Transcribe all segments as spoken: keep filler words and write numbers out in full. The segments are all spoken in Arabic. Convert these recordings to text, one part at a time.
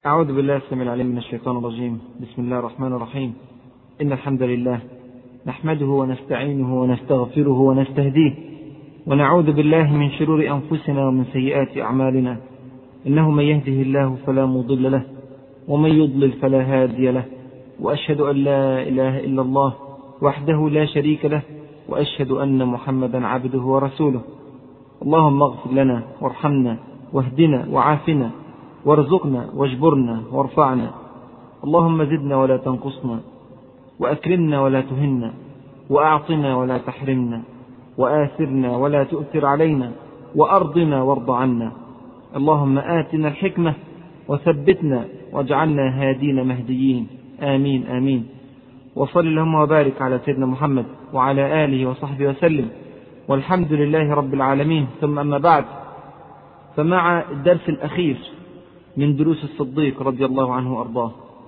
أعوذ بالله السميع العليم من الشيطان الرجيم. بسم الله الرحمن الرحيم. إن الحمد لله نحمده ونستعينه ونستغفره ونستهديه ونعوذ بالله من شرور أنفسنا ومن سيئات أعمالنا، إنه من يهده الله فلا مضل له ومن يضلل فلا هادي له، وأشهد أن لا إله إلا الله وحده لا شريك له، وأشهد أن محمدا عبده ورسوله. اللهم اغفر لنا وارحمنا واهدنا وعافنا وارزقنا واجبرنا وارفعنا. اللهم زدنا ولا تنقصنا، وأكرمنا ولا تهنا، وأعطنا ولا تحرمنا، وآثرنا ولا تؤثر علينا، وأرضنا وارض عنا. اللهم آتنا الحكمة وثبتنا واجعلنا هادين مهديين، آمين آمين. وصل اللهم وبارك على سيدنا محمد وعلى آله وصحبه وسلم، والحمد لله رب العالمين. ثم أما بعد، فمع الدرس الأخير من دروس الصديق رضي الله عنه وأرضاه.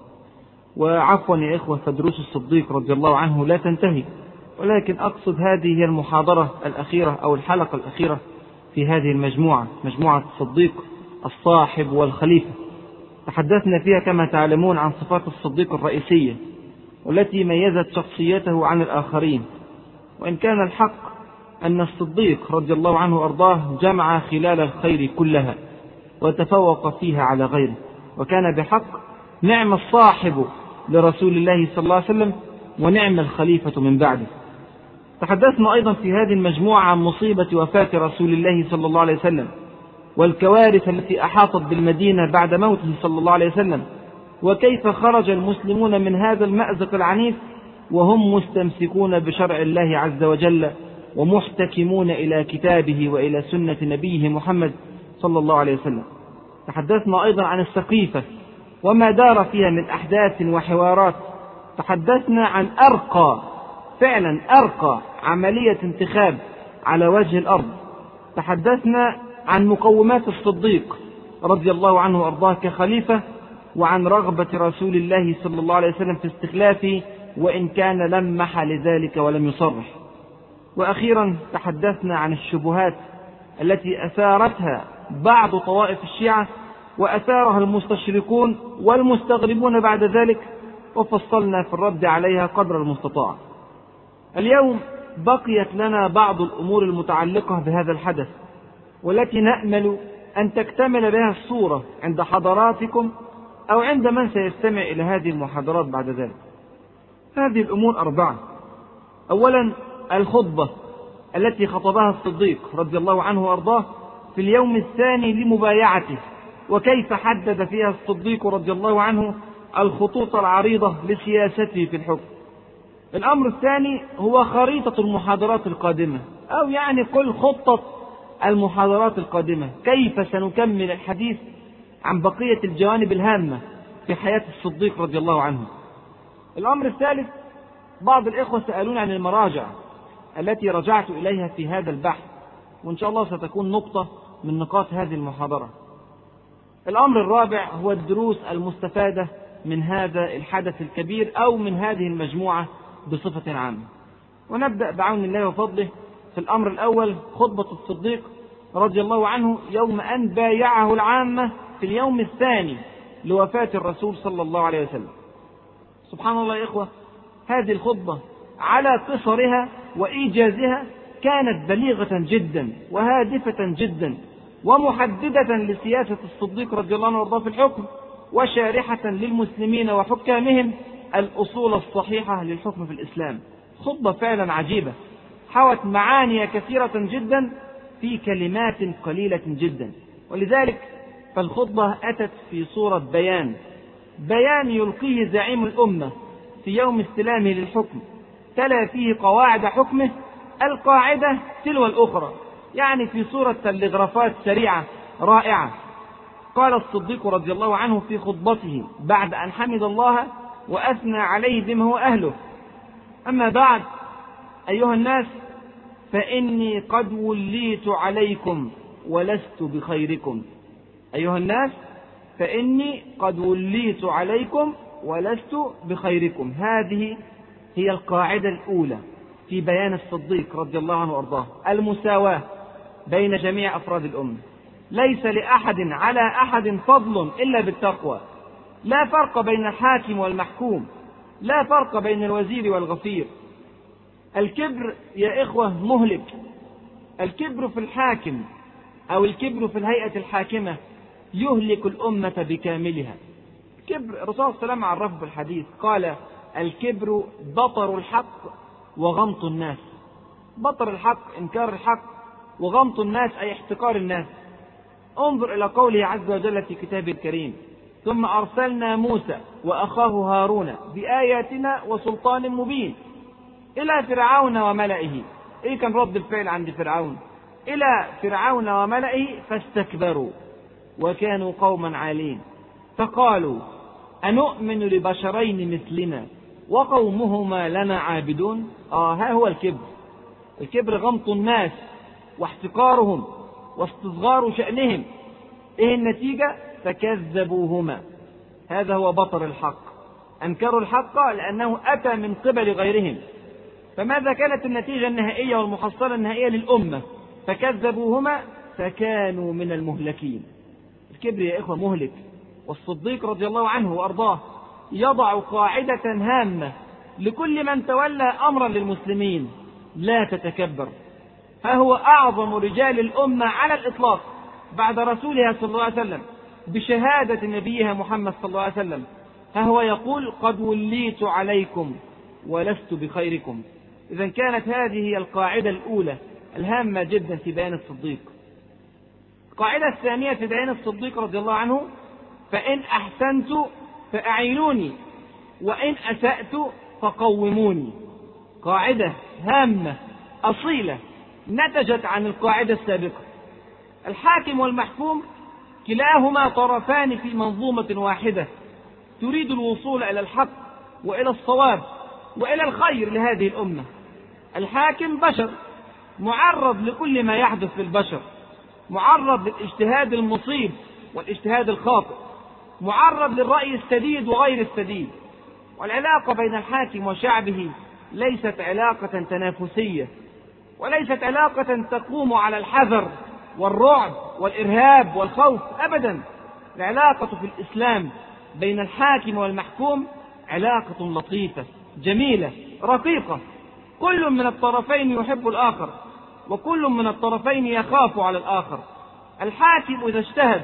وعفوا يا إخوة، فدروس الصديق رضي الله عنه لا تنتهي، ولكن أقصد هذه هي المحاضرة الأخيرة أو الحلقة الأخيرة في هذه المجموعة، مجموعة الصديق الصاحب والخليفة. تحدثنا فيها كما تعلمون عن صفات الصديق الرئيسية والتي ميزت شخصيته عن الآخرين. وإن كان الحق أن الصديق رضي الله عنه وأرضاه جمع خلال الخير كلها وتفوق فيها على غيره، وكان بحق نعم الصاحب لرسول الله صلى الله عليه وسلم ونعم الخليفة من بعده. تحدثنا أيضا في هذه المجموعة عن مصيبة وفاة رسول الله صلى الله عليه وسلم والكوارث التي أحاطت بالمدينة بعد موته صلى الله عليه وسلم، وكيف خرج المسلمون من هذا المأزق العنيف وهم مستمسكون بشرع الله عز وجل ومحتكمون إلى كتابه وإلى سنة نبيه محمد صلى الله عليه وسلم. تحدثنا أيضا عن السقيفة وما دار فيها من أحداث وحوارات. تحدثنا عن أرقى، فعلا أرقى عملية انتخاب على وجه الأرض. تحدثنا عن مقومات الصديق رضي الله عنه وأرضاه كخليفة، وعن رغبة رسول الله صلى الله عليه وسلم في استخلافه وإن كان لمح لذلك ولم يصرح. وأخيرا تحدثنا عن الشبهات التي أثارتها بعض طوائف الشيعة وأثارها المستشرقون والمستغربون بعد ذلك، وفصلنا في الرد عليها قدر المستطاع. اليوم بقيت لنا بعض الأمور المتعلقة بهذا الحدث، والتي نأمل أن تكتمل بها الصورة عند حضراتكم أو عند من سيستمع إلى هذه المحاضرات بعد ذلك. هذه الأمور أربعة. أولا، الخطبة التي خطبها الصديق رضي الله عنه وأرضاه في اليوم الثاني لمبايعته، وكيف حدد فيها الصديق رضي الله عنه الخطوط العريضة لسياسته في الحكم. الأمر الثاني هو خريطة المحاضرات القادمة، أو يعني قل خطة المحاضرات القادمة، كيف سنكمل الحديث عن بقية الجوانب الهامة في حياة الصديق رضي الله عنه. الأمر الثالث، بعض الإخوة سألون عن المراجع التي رجعت إليها في هذا البحث، وإن شاء الله ستكون نقطة من نقاط هذه المحاضرة. الأمر الرابع هو الدروس المستفادة من هذا الحدث الكبير أو من هذه المجموعة بصفة عامة. ونبدأ بعون الله وفضله. في الأمر الأول، خطبة الصديق رضي الله عنه يوم أن بايعه العامة في اليوم الثاني لوفاة الرسول صلى الله عليه وسلم. سبحان الله يا إخوة، هذه الخطبة على قصرها وإيجازها كانت بليغة جدا وهادفة جدا ومحددة لسياسة الصديق رضي الله عنه وارضاه في الحكم، وشارحة للمسلمين وحكامهم الأصول الصحيحة للحكم في الإسلام. خطبة فعلا عجيبة، حوت معاني كثيرة جدا في كلمات قليلة جدا، ولذلك فالخطبة أتت في صورة بيان بيان يلقيه زعيم الأمة في يوم استلامه للحكم، تلا فيه قواعد حكمه القاعدة تلو الأخرى، يعني في صورة تلغرافات سريعة رائعة. قال الصديق رضي الله عنه في خطبته بعد أن حمد الله وأثنى عليه بما هو أهله: أما بعد أيها الناس، فإني قد وليت عليكم ولست بخيركم. أيها الناس، فإني قد وليت عليكم ولست بخيركم. هذه هي القاعدة الأولى في بيان الصديق رضي الله عنه وأرضاه، المساواة بين جميع أفراد الأمة. ليس لأحد على أحد فضل إلا بالتقوى، لا فرق بين الحاكم والمحكوم، لا فرق بين الوزير والغفير. الكبر يا إخوة مهلك. الكبر في الحاكم أو الكبر في الهيئة الحاكمة يهلك الأمة بكاملها. الكبر الرسول صلى الله عليه وسلم عرفه في الحديث، قال: الكبر بطر الحق وغمط الناس. بطر الحق إنكار الحق، وغمط الناس أي احتقار الناس. انظر إلى قوله عز وجل في كتابه الكريم: ثم أرسلنا موسى وأخاه هارون بآياتنا وسلطان مبين إلى فرعون وملئه. إيه كان رد الفعل عند فرعون؟ إلى فرعون وملئه فاستكبروا وكانوا قوما عالين فقالوا أنؤمن لبشرين مثلنا وقومهما لنا عابدون. آه ها هو الكبر. الكبر غمط الناس واحتقارهم واستصغار شأنهم. إيه النتيجة؟ فكذبوهما. هذا هو بطر الحق. أنكروا الحق لأنه أتى من قبل غيرهم. فماذا كانت النتيجة النهائية والمحصلة النهائية للأمة؟ فكذبوهما فكانوا من المهلكين. الكبر يا إخوة مهلك. والصديق رضي الله عنه وأرضاه يضع قاعدة هامة لكل من تولى أمرا للمسلمين: لا تتكبر. ها هو أعظم رجال الأمة على الإطلاق بعد رسولها صلى الله عليه وسلم بشهادة نبيها محمد صلى الله عليه وسلم. ها هو يقول: قد وليت عليكم ولست بخيركم. إذن كانت هذه هي القاعدة الأولى الهامة جدا في بيان الصديق. القاعدة الثانية في بيان الصديق رضي الله عنه: فإن أحسنت فأعينوني وإن أسأت فقوموني. قاعدة هامة أصيلة نتجت عن القاعدة السابقة. الحاكم والمحكوم كلاهما طرفان في منظومة واحدة تريد الوصول إلى الحق وإلى الصواب وإلى الخير لهذه الأمة. الحاكم بشر معرض لكل ما يحدث للبشر، معرض للاجتهاد المصيب والاجتهاد الخاطئ، معرض للرأي السديد وغير السديد. والعلاقة بين الحاكم وشعبه ليست علاقة تنافسية، وليست علاقة تقوم على الحذر والرعب والإرهاب والخوف أبدا. العلاقة في الإسلام بين الحاكم والمحكوم علاقة لطيفة جميلة رقيقة. كل من الطرفين يحب الآخر، وكل من الطرفين يخاف على الآخر. الحاكم إذا اجتهد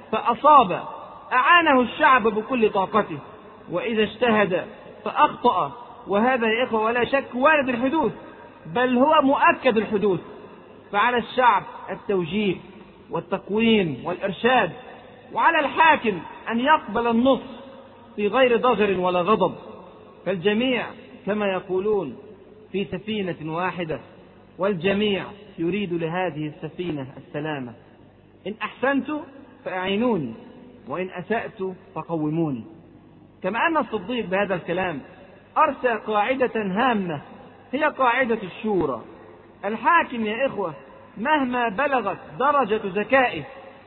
فأصاب أعانه الشعب بكل طاقته، وإذا اجتهد فأخطأ، وهذا يا إخوة ولا شك وارد الحدوث، بل هو مؤكد الحدوث. فعلى الشعب التوجيه والتقويم والإرشاد، وعلى الحاكم أن يقبل النص في غير ضجر ولا غضب. فالجميع كما يقولون في سفينة واحدة، والجميع يريد لهذه السفينة السلامة. إن أحسنت فأعينوني وإن أسأت فقوموني. كما أن الصديق بهذا الكلام أرسى قاعدة هامة هي قاعدة الشورى. الحاكم يا إخوة مهما بلغت درجة ذكائه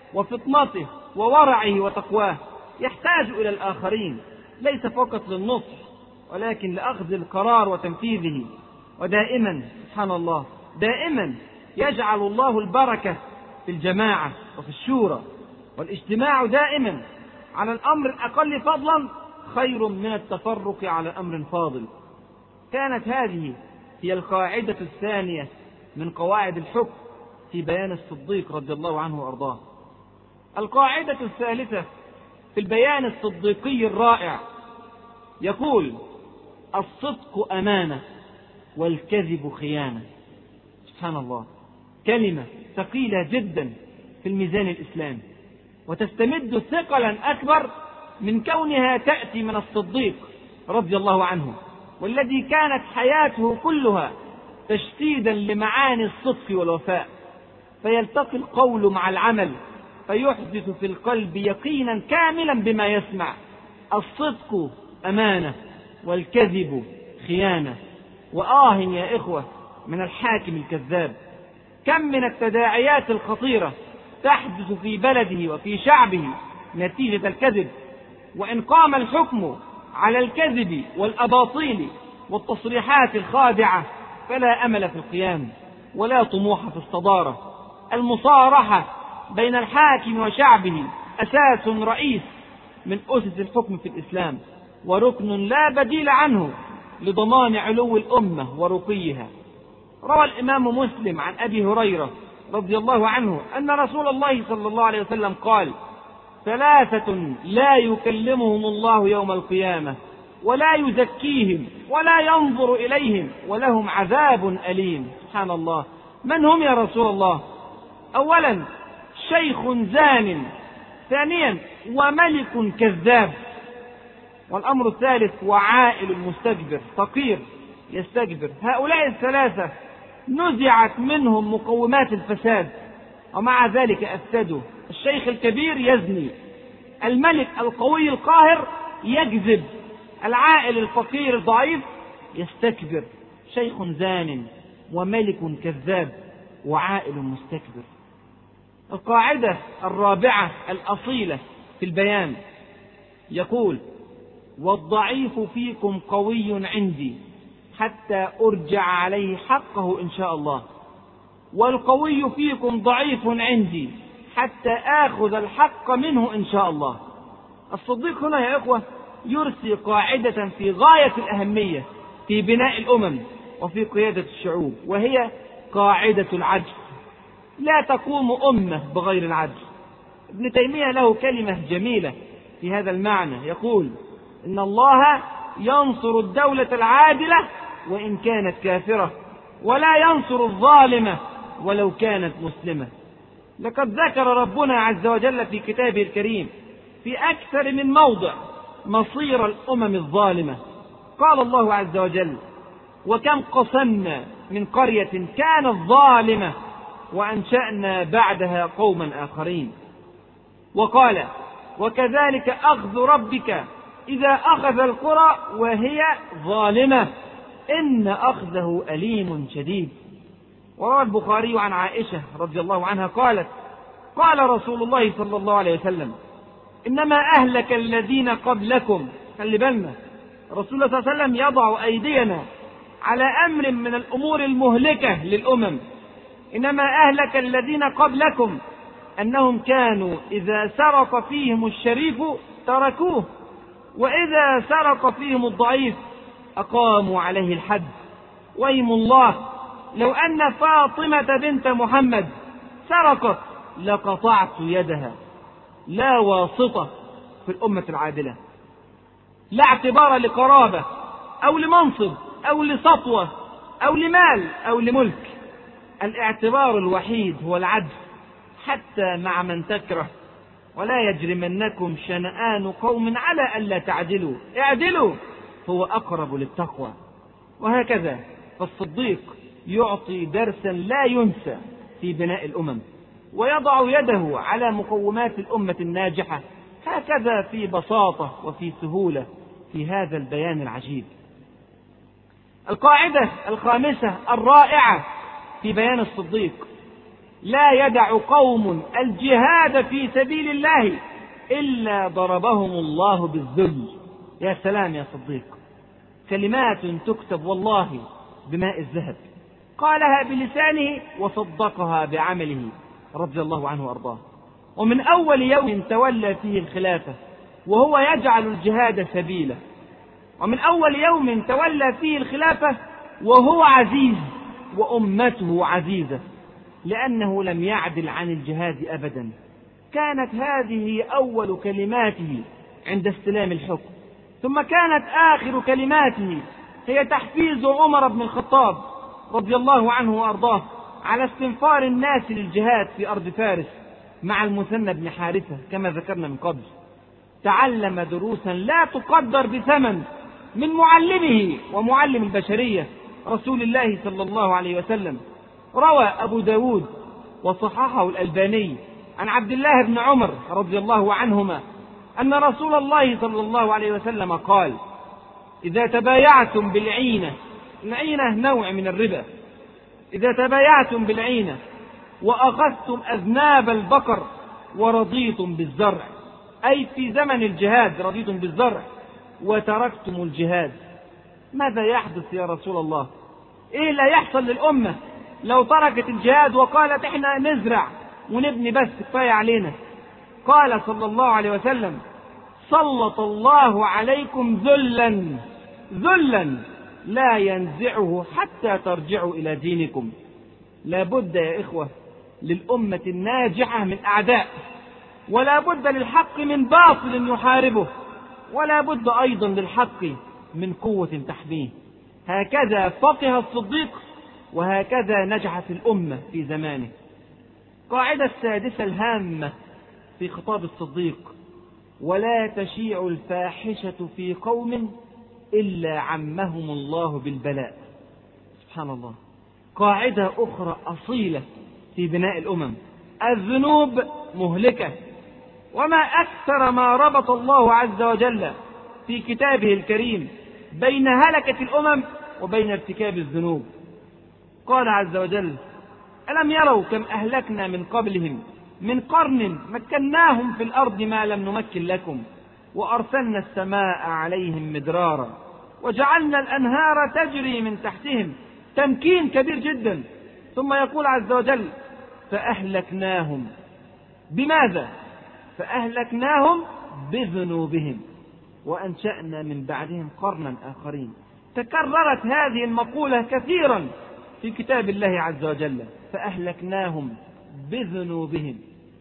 وفطنته وورعه وتقواه يحتاج إلى الآخرين، ليس فقط للنصح ولكن لأخذ القرار وتنفيذه. ودائما سبحان الله دائما يجعل الله البركة في الجماعة وفي الشورى، والاجتماع دائما على الأمر الأقل فضلا خير من التفرق على أمر فاضل. كانت هذه هي القاعدة الثانية من قواعد الحكم في بيان الصديق رضي الله عنه وأرضاه. القاعدة الثالثة في البيان الصديقي الرائع يقول: الصدق أمانة والكذب خيانة. سبحان الله، كلمة ثقيلة جدا في الميزان الإسلامي، وتستمد ثقلا أكبر من كونها تأتي من الصديق رضي الله عنه، والذي كانت حياته كلها تجسيدا لمعاني الصدق والوفاء. فيلتقي القول مع العمل فيحدث في القلب يقينا كاملا بما يسمع. الصدق أمانة والكذب خيانة. وآه يا إخوة من الحاكم الكذاب، كم من التداعيات الخطيرة تحدث في بلده وفي شعبه نتيجة الكذب. وإن قام الحكم على الكذب والأباطيل والتصريحات الخادعة فلا أمل في القيام ولا طموح في الصدارة. المصارحة بين الحاكم وشعبه أساس رئيس من أسس الحكم في الإسلام، وركن لا بديل عنه لضمان علو الأمة ورقيها. روى الإمام مسلم عن أبي هريرة رضي الله عنه أن رسول الله صلى الله عليه وسلم قال: ثلاثة لا يكلمهم الله يوم القيامة ولا يزكيهم ولا ينظر إليهم ولهم عذاب أليم. سبحان الله، من هم يا رسول الله؟ أولا شيخ زان، ثانيا وملك كذاب، والأمر الثالث وعائل مستكبر فقير يستكبر. هؤلاء الثلاثة نزعت منهم مقومات الفساد ومع ذلك أفسدوا. الشيخ الكبير يزني، الملك القوي القاهر يكذب، العائل الفقير الضعيف يستكبر. شيخ زان وملك كذاب وعائل مستكبر. القاعدة الرابعة الأصيلة في البيان يقول: والضعيف فيكم قوي عندي حتى أرجع عليه حقه إن شاء الله، والقوي فيكم ضعيف عندي حتى آخذ الحق منه إن شاء الله. الصديق هنا يا إخوة يرسي قاعدة في غاية الأهمية في بناء الأمم وفي قيادة الشعوب، وهي قاعدة العدل. لا تقوم أمة بغير العدل. ابن تيمية له كلمة جميلة في هذا المعنى، يقول: إن الله ينصر الدولة العادلة وإن كانت كافرة، ولا ينصر الظالمة ولو كانت مسلمة. لقد ذكر ربنا عز وجل في كتابه الكريم في أكثر من موضع مصير الأمم الظالمة. قال الله عز وجل: وكم قصمنا من قرية كانت ظالمة وأنشأنا بعدها قوما آخرين. وقال: وكذلك أخذ ربك إذا أخذ القرى وهي ظالمة إن أخذه أليم شديد. وروى البخاري عن عائشة رضي الله عنها قالت: قال رسول الله صلى الله عليه وسلم: إنما أهلك الذين قبلكم. خلي بالنا، رسول الله صلى الله عليه وسلم يضع أيدينا على أمر من الأمور المهلكة للأمم. إنما أهلك الذين قبلكم أنهم كانوا إذا سرق فيهم الشريف تركوه، وإذا سرق فيهم الضعيف أقاموا عليه الحد. ويم الله لو أن فاطمة بنت محمد سرقت لقطعت يدها. لا واسطة في الأمة العادلة، لا اعتبار لقرابة أو لمنصب أو لسطوة أو لمال أو لملك. الاعتبار الوحيد هو العدل حتى مع من تكره. ولا يجرمنكم شنآن قوم على ألا تعدلوا، اعدلوا هو أقرب للتقوى. وهكذا فالصديق يعطي درسا لا ينسى في بناء الأمم، ويضع يده على مقومات الأمة الناجحة، هكذا في بساطة وفي سهولة في هذا البيان العجيب. القاعدة الخامسة الرائعة في بيان الصديق: لا يدع قوم الجهاد في سبيل الله إلا ضربهم الله بالذل. يا سلام يا صديق، كلمات تكتب والله بماء الذهب. قالها بلسانه وصدقها بعمله رضي الله عنه وأرضاه. ومن أول يوم تولى فيه الخلافة وهو يجعل الجهاد سبيله، ومن أول يوم تولى فيه الخلافة وهو عزيز وأمته عزيزة، لأنه لم يعدل عن الجهاد أبدا. كانت هذه أول كلماته عند استلام الحكم، ثم كانت آخر كلماته هي تحفيز عمر بن الخطاب رضي الله عنه وأرضاه على استنفار الناس للجهاد في أرض فارس مع المثنى بن حارثة كما ذكرنا من قبل. تعلم دروسا لا تقدر بثمن من معلمه ومعلم البشرية رسول الله صلى الله عليه وسلم. روى أبو داود وصححه الألباني عن عبد الله بن عمر رضي الله عنهما أن رسول الله صلى الله عليه وسلم قال: إذا تبايعتم بالعينة، العينة نوع من الربا، إذا تبايعتم بالعينة وأخذتم أذناب البقر ورضيتم بالزرع، أي في زمن الجهاد رضيتم بالزرع وتركتم الجهاد، ماذا يحدث يا رسول الله؟ إيه لا يحصل للأمة لو تركت الجهاد وقالت إحنا نزرع ونبني بس كفاية علينا؟ قال صلى الله عليه وسلم: سلط الله عليكم ذلا ذلا لا ينزعه حتى ترجعوا إلى دينكم. لا بد يا إخوة للأمة الناجحة من أعداء، ولا بد للحق من باطل يحاربه، ولا بد أيضا للحق من قوة تحميه. هكذا فقه الصديق، وهكذا نجحت الأمة في زمانه. قاعدة السادسة الهامة في خطاب الصديق: ولا تشيع الفاحشة في قوم إلا عمهم الله بالبلاء. سبحان الله، قاعدة أخرى أصيلة في بناء الأمم. الذنوب مهلكة، وما أكثر ما ربط الله عز وجل في كتابه الكريم بين هلكة الأمم وبين ارتكاب الذنوب. قال عز وجل: ألم يروا كم أهلكنا من قبلهم من قرن مكناهم في الأرض ما لم نمكن لكم وأرسلنا السماء عليهم مدرارا وجعلنا الأنهار تجري من تحتهم. تمكين كبير جدا. ثم يقول عز وجل: فأهلكناهم بماذا؟ فأهلكناهم بذنوبهم وأنشأنا من بعدهم قرنا آخرين. تكررت هذه المقولة كثيرا في كتاب الله عز وجل: فأهلكناهم بذنوبهم.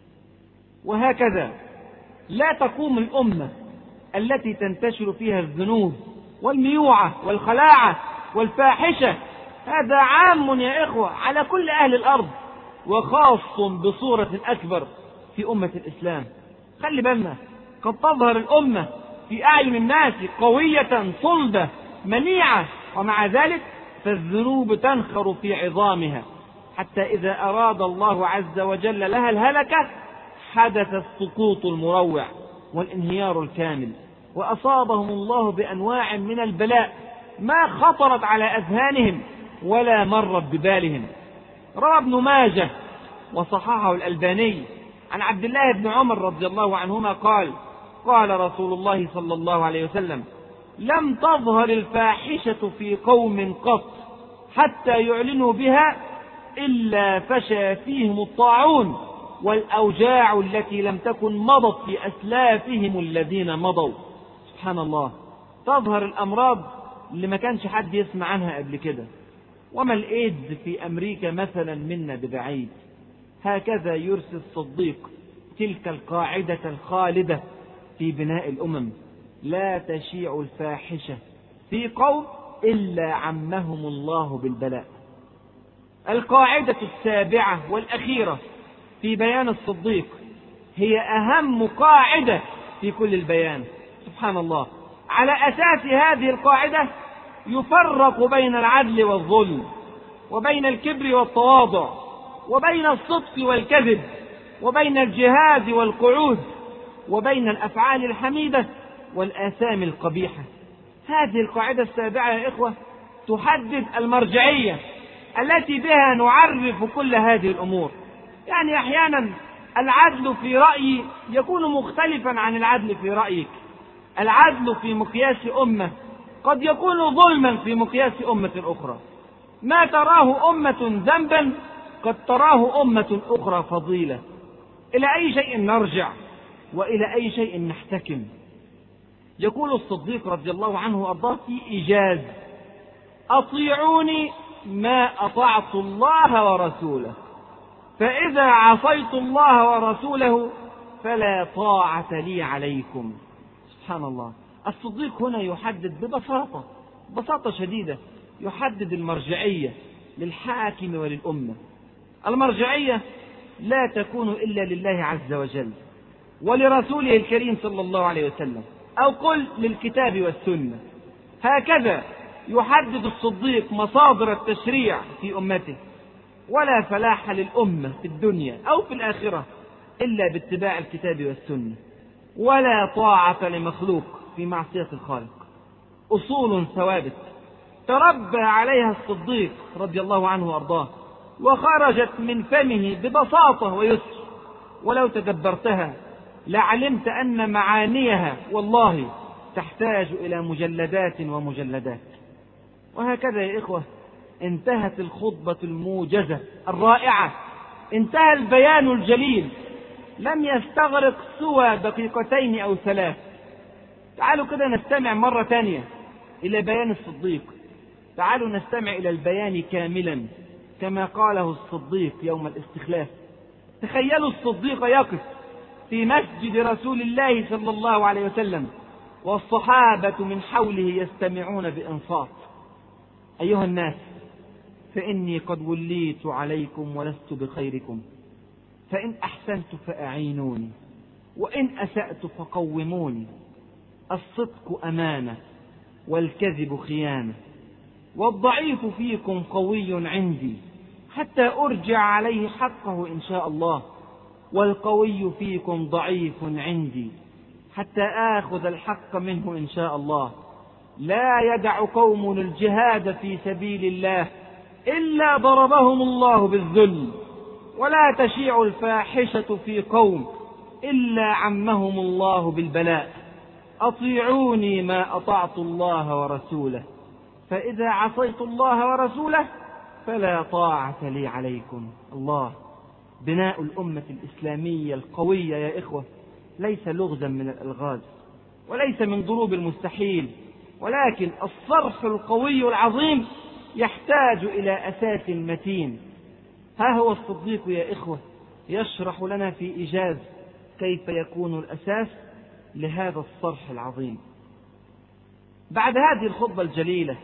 وهكذا لا تقوم الأمة التي تنتشر فيها الذنوب والميوعة والخلاعة والفاحشة. هذا عام يا إخوة على كل أهل الأرض، وخاص بصورة أكبر في أمة الإسلام. خلي بالنا، قد تظهر الأمة في أعين الناس قوية صلبة منيعة، ومع ذلك فالذنوب تنخر في عظامها، حتى إذا أراد الله عز وجل لها الهلكة حدث السقوط المروع والانهيار الكامل، وأصابهم الله بأنواع من البلاء ما خطرت على أذهانهم ولا مرت ببالهم. روى ابن ماجه وصححه الألباني عن عبد الله بن عمر رضي الله عنهما قال: قال رسول الله صلى الله عليه وسلم: لم تظهر الفاحشة في قوم قط حتى يعلنوا بها إلا فشى فيهم الطاعون والأوجاع التي لم تكن مضت في أسلافهم الذين مضوا. سبحان الله، تظهر الأمراض اللي ما كانش حد يسمع عنها قبل كده. وما الإيدز في أمريكا مثلا منا ببعيد. هكذا يرسي الصديق تلك القاعدة الخالدة في بناء الأمم: لا تشيع الفاحشة في قوم إلا عمهم الله بالبلاء. القاعدة السابعة والأخيرة في بيان الصديق هي أهم قاعدة في كل البيان. سبحان الله، على أساس هذه القاعدة يفرق بين العدل والظلم، وبين الكبر والتواضع، وبين الصدق والكذب، وبين الجهاد والقعود، وبين الأفعال الحميدة والآثام القبيحة. هذه القاعدة السابعة يا إخوة تحدد المرجعية التي بها نعرف كل هذه الأمور. يعني أحيانا العدل في رأيي يكون مختلفا عن العدل في رأيك. العدل في مقياس أمة قد يكون ظلما في مقياس أمة أخرى. ما تراه أمة ذنبا قد تراه أمة أخرى فضيلة. إلى أي شيء نرجع وإلى أي شيء نحتكم؟ يقول الصديق رضي الله عنه وأرضاه في إيجاز: أطيعوني ما أطعت الله ورسوله، فإذا عصيت الله ورسوله فلا طاعة لي عليكم. سبحان الله، الصديق هنا يحدد ببساطة بساطة شديدة، يحدد المرجعية للحاكم وللأمة. المرجعية لا تكون إلا لله عز وجل ولرسوله الكريم صلى الله عليه وسلم، أو قل للكتاب والسنة. هكذا يحدد الصديق مصادر التشريع في أمته. ولا فلاح للأمة في الدنيا أو في الآخرة إلا باتباع الكتاب والسنة، ولا طاعة لمخلوق في معصية الخالق. أصول ثوابت تربى عليها الصديق رضي الله عنه وأرضاه، وخرجت من فمه ببساطة ويسر، ولو تدبرتها لعلمت أن معانيها والله تحتاج إلى مجلدات ومجلدات. وهكذا يا إخوة انتهت الخطبة الموجزة الرائعة، انتهى البيان الجليل، لم يستغرق سوى دقيقتين أو ثلاث تعالوا كده نستمع مرة تانية إلى بيان الصديق. تعالوا نستمع إلى البيان كاملا كما قاله الصديق يوم الاستخلاف. تخيلوا الصديق يقف في مسجد رسول الله صلى الله عليه وسلم والصحابة من حوله يستمعون بإنصات. أيها الناس، فإني قد وليت عليكم ولست بخيركم، فإن أحسنت فأعينوني وإن أسأت فقوموني. الصدق أمانة والكذب خيانة، والضعيف فيكم قوي عندي حتى أرجع عليه حقه إن شاء الله، والقوي فيكم ضعيف عندي حتى آخذ الحق منه إن شاء الله. لا يدع قوم الجهاد في سبيل الله إلا ضربهم الله بالذل، ولا تشيع الفاحشة في قوم إلا عمهم الله بالبلاء. أطيعوني ما أطعت الله ورسوله، فإذا عصيت الله ورسوله فلا طاعة لي عليكم. الله، بناء الأمة الإسلامية القوية يا إخوة ليس لغزا من الألغاز وليس من ضروب المستحيل، ولكن الصرح القوي العظيم يحتاج إلى أساس متين. ها هو الصديق يا إخوة يشرح لنا في إيجاز كيف يكون الأساس لهذا الصرح العظيم. بعد هذه الخطبة الجليلة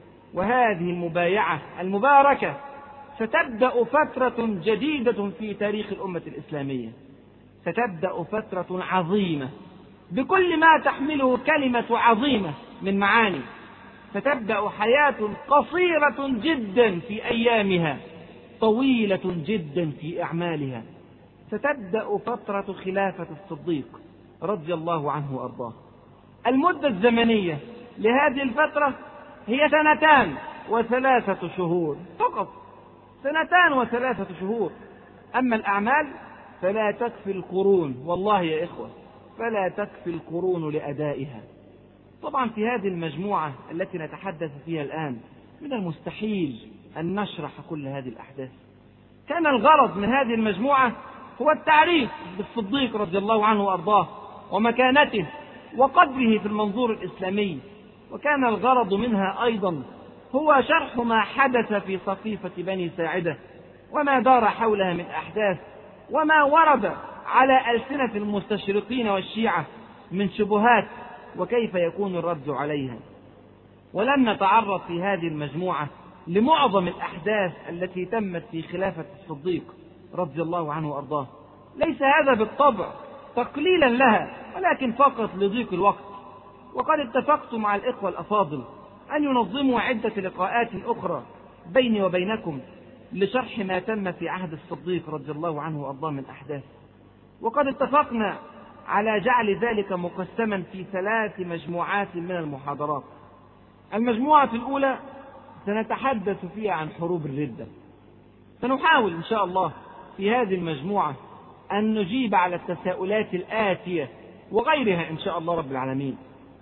وهذه المبايعة المباركة ستبدأ فترة جديدة في تاريخ الأمة الإسلامية. ستبدأ فترة عظيمة بكل ما تحمله كلمة عظيمة من معاني. ستبدأ حياة قصيرة جدا في أيامها، طويلة جدا في أعمالها. ستبدأ فترة خلافة الصديق رضي الله عنه وأرضاه. المدة الزمنية لهذه الفترة هي سنتان وثلاثة شهور فقط، سنتان وثلاثة شهور. أما الأعمال فلا تكفي القرون، والله يا إخوة فلا تكفي القرون لأدائها. طبعا في هذه المجموعة التي نتحدث فيها الآن من المستحيل أن نشرح كل هذه الأحداث. كان الغرض من هذه المجموعة هو التعريف بالصديق رضي الله عنه وأرضاه ومكانته وقدره في المنظور الإسلامي، وكان الغرض منها أيضا هو شرح ما حدث في سقيفة بني ساعدة وما دار حولها من أحداث وما ورد على ألسنة المستشرقين والشيعة من شبهات وكيف يكون الرد عليها. ولن نتعرض في هذه المجموعة لمعظم الأحداث التي تمت في خلافة الصديق رضي الله عنه وأرضاه. ليس هذا بالطبع تقليلا لها، ولكن فقط لضيق الوقت. وقد اتفقت مع الإخوة الأفاضل أن ينظموا عدة لقاءات أخرى بيني وبينكم لشرح ما تم في عهد الصديق رضي الله عنه وأرضاه من أحداث. وقد اتفقنا على جعل ذلك مقسما في ثلاث مجموعات من المحاضرات. المجموعة الأولى سنتحدث فيها عن حروب الردة. سنحاول إن شاء الله في هذه المجموعة أن نجيب على التساؤلات الآتية وغيرها إن شاء الله رب العالمين.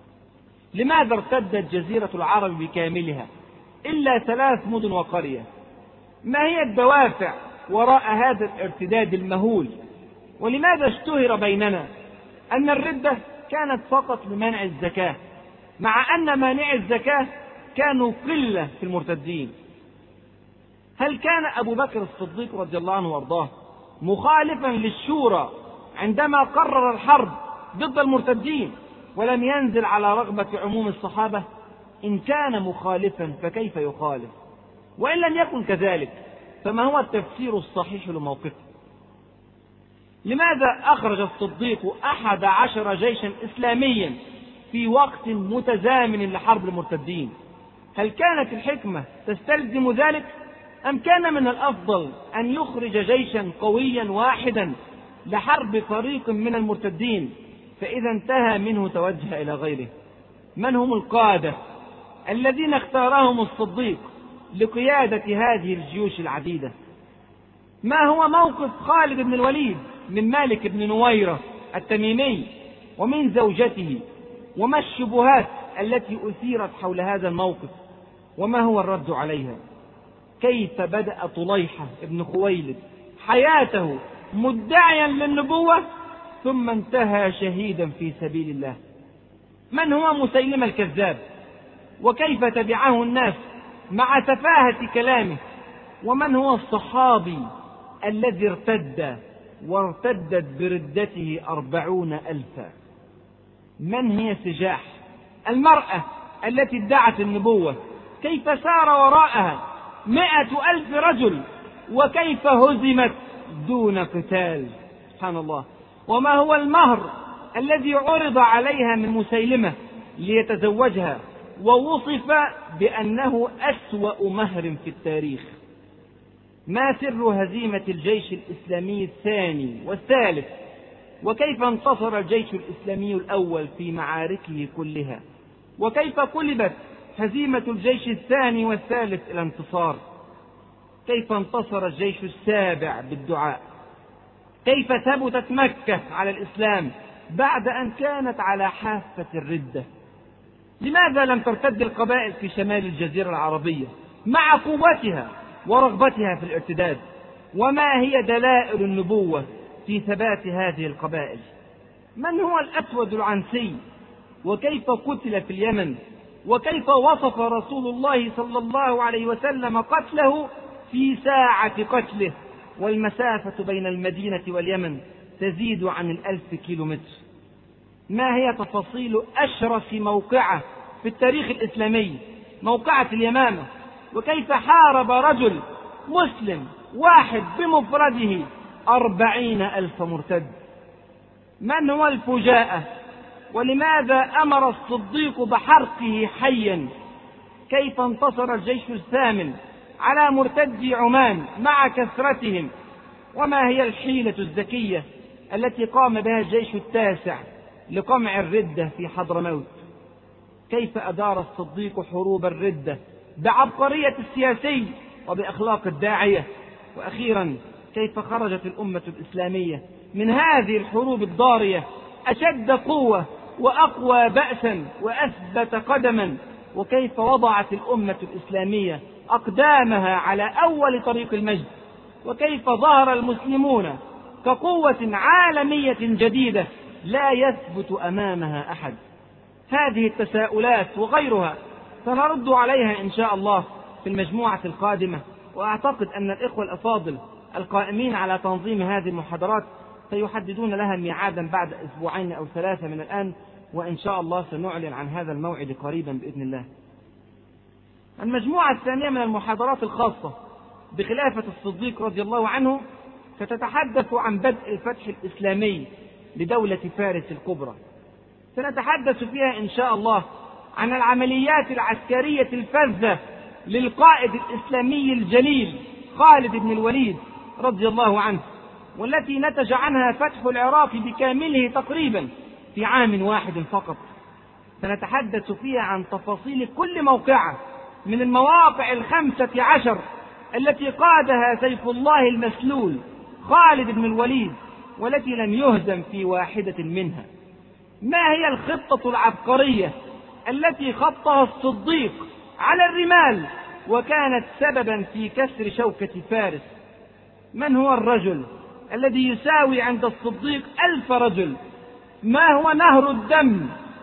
لماذا ارتدت جزيرة العرب بكاملها إلا ثلاث مدن وقرية؟ ما هي الدوافع وراء هذا الارتداد المهول؟ ولماذا اشتهر بيننا أن الردة كانت فقط لمنع الزكاة، مع أن مانع الزكاة كانوا قلة في المرتدين؟ هل كان أبو بكر الصديق رضي الله عنه وارضاه مخالفا للشورى عندما قرر الحرب ضد المرتدين ولم ينزل على رغبة عموم الصحابة؟ إن كان مخالفا فكيف يخالف؟ وإن لم يكن كذلك فما هو التفسير الصحيح لموقفه؟ لماذا أخرج الصديق أحد عشر جيشا إسلاميا في وقت متزامن لحرب المرتدين؟ هل كانت الحكمة تستلزم ذلك، أم كان من الأفضل أن يخرج جيشا قويا واحدا لحرب فريق من المرتدين فإذا انتهى منه توجه إلى غيره؟ من هم القادة الذين اختارهم الصديق لقيادة هذه الجيوش العديدة؟ ما هو موقف خالد بن الوليد من مالك بن نويرة التميمي ومن زوجته؟ وما الشبهات التي أثيرت حول هذا الموقف وما هو الرد عليها؟ كيف بدأ طليحة بن خويلد حياته مدعيا للنبوة ثم انتهى شهيدا في سبيل الله؟ من هو مسيلمة الكذاب؟ وكيف تبعه الناس مع تفاهة كلامه؟ ومن هو الصحابي الذي ارتد وارتدت بردته أربعون ألفا؟ من هي سجاح المرأة التي ادعت النبوة؟ كيف سار وراءها مئة ألف رجل وكيف هزمت دون قتال؟ سبحان الله. وما هو المهر الذي عرض عليها من مسيلمة ليتزوجها ووصف بأنه أسوأ مهر في التاريخ؟ ما سر هزيمة الجيش الإسلامي الثاني والثالث؟ وكيف انتصر الجيش الإسلامي الأول في معاركه كلها؟ وكيف قلبت هزيمة الجيش الثاني والثالث إلى انتصار؟ كيف انتصر الجيش السابع بالدعاء؟ كيف ثبتت مكة على الإسلام بعد أن كانت على حافة الردة؟ لماذا لم ترتد القبائل في شمال الجزيرة العربية مع قوتها ورغبتها في الارتداد؟ وما هي دلائل النبوة في ثبات هذه القبائل؟ من هو الأسود العنسي؟ وكيف قتل في اليمن؟ وكيف وصف رسول الله صلى الله عليه وسلم قتله في ساعة قتله والمسافة بين المدينة واليمن تزيد عن الألف كيلو متر؟ ما هي تفاصيل أشرس موقعة في التاريخ الإسلامي، موقعة اليمامة؟ وكيف حارب رجل مسلم واحد بمفرده أربعين ألف مرتد؟ من هو الفجاءة؟ ولماذا أمر الصديق بحرقه حيا؟ كيف انتصر الجيش الثامن على مرتدي عمان مع كثرتهم؟ وما هي الحيلة الذكية التي قام بها الجيش التاسع لقمع الردة في حضرموت؟ كيف أدار الصديق حروب الردة بعبقرية السياسي وبأخلاق الداعية؟ وأخيرا كيف خرجت الأمة الإسلامية من هذه الحروب الضارية أشد قوة وأقوى بأسا وأثبت قدما؟ وكيف وضعت الأمة الإسلامية أقدامها على أول طريق المجد؟ وكيف ظهر المسلمون كقوة عالمية جديدة لا يثبت أمامها أحد؟ هذه التساؤلات وغيرها سنرد عليها إن شاء الله في المجموعة القادمة، وأعتقد أن الإخوة الأفاضل القائمين على تنظيم هذه المحاضرات سيحددون لها ميعادا بعد أسبوعين أو ثلاثة من الآن، وإن شاء الله سنعلن عن هذا الموعد قريبا بإذن الله. المجموعة الثانية من المحاضرات الخاصة بخلافة الصديق رضي الله عنه ستتحدث عن بدء الفتح الإسلامي لدولة فارس الكبرى. سنتحدث فيها إن شاء الله عن العمليات العسكرية الفذة للقائد الإسلامي الجليل خالد بن الوليد رضي الله عنه، والتي نتج عنها فتح العراق بكامله تقريبا في عام واحد فقط. سنتحدث فيها عن تفاصيل كل موقعة من المواقع الخمسة عشر التي قادها سيف الله المسلول خالد بن الوليد، والتي لم يهزم في واحدة منها. ما هي الخطة العبقرية التي خطها الصديق على الرمال وكانت سببا في كسر شوكة فارس؟ من هو الرجل الذي يساوي عند الصديق ألف رجل؟ ما هو نهر الدم؟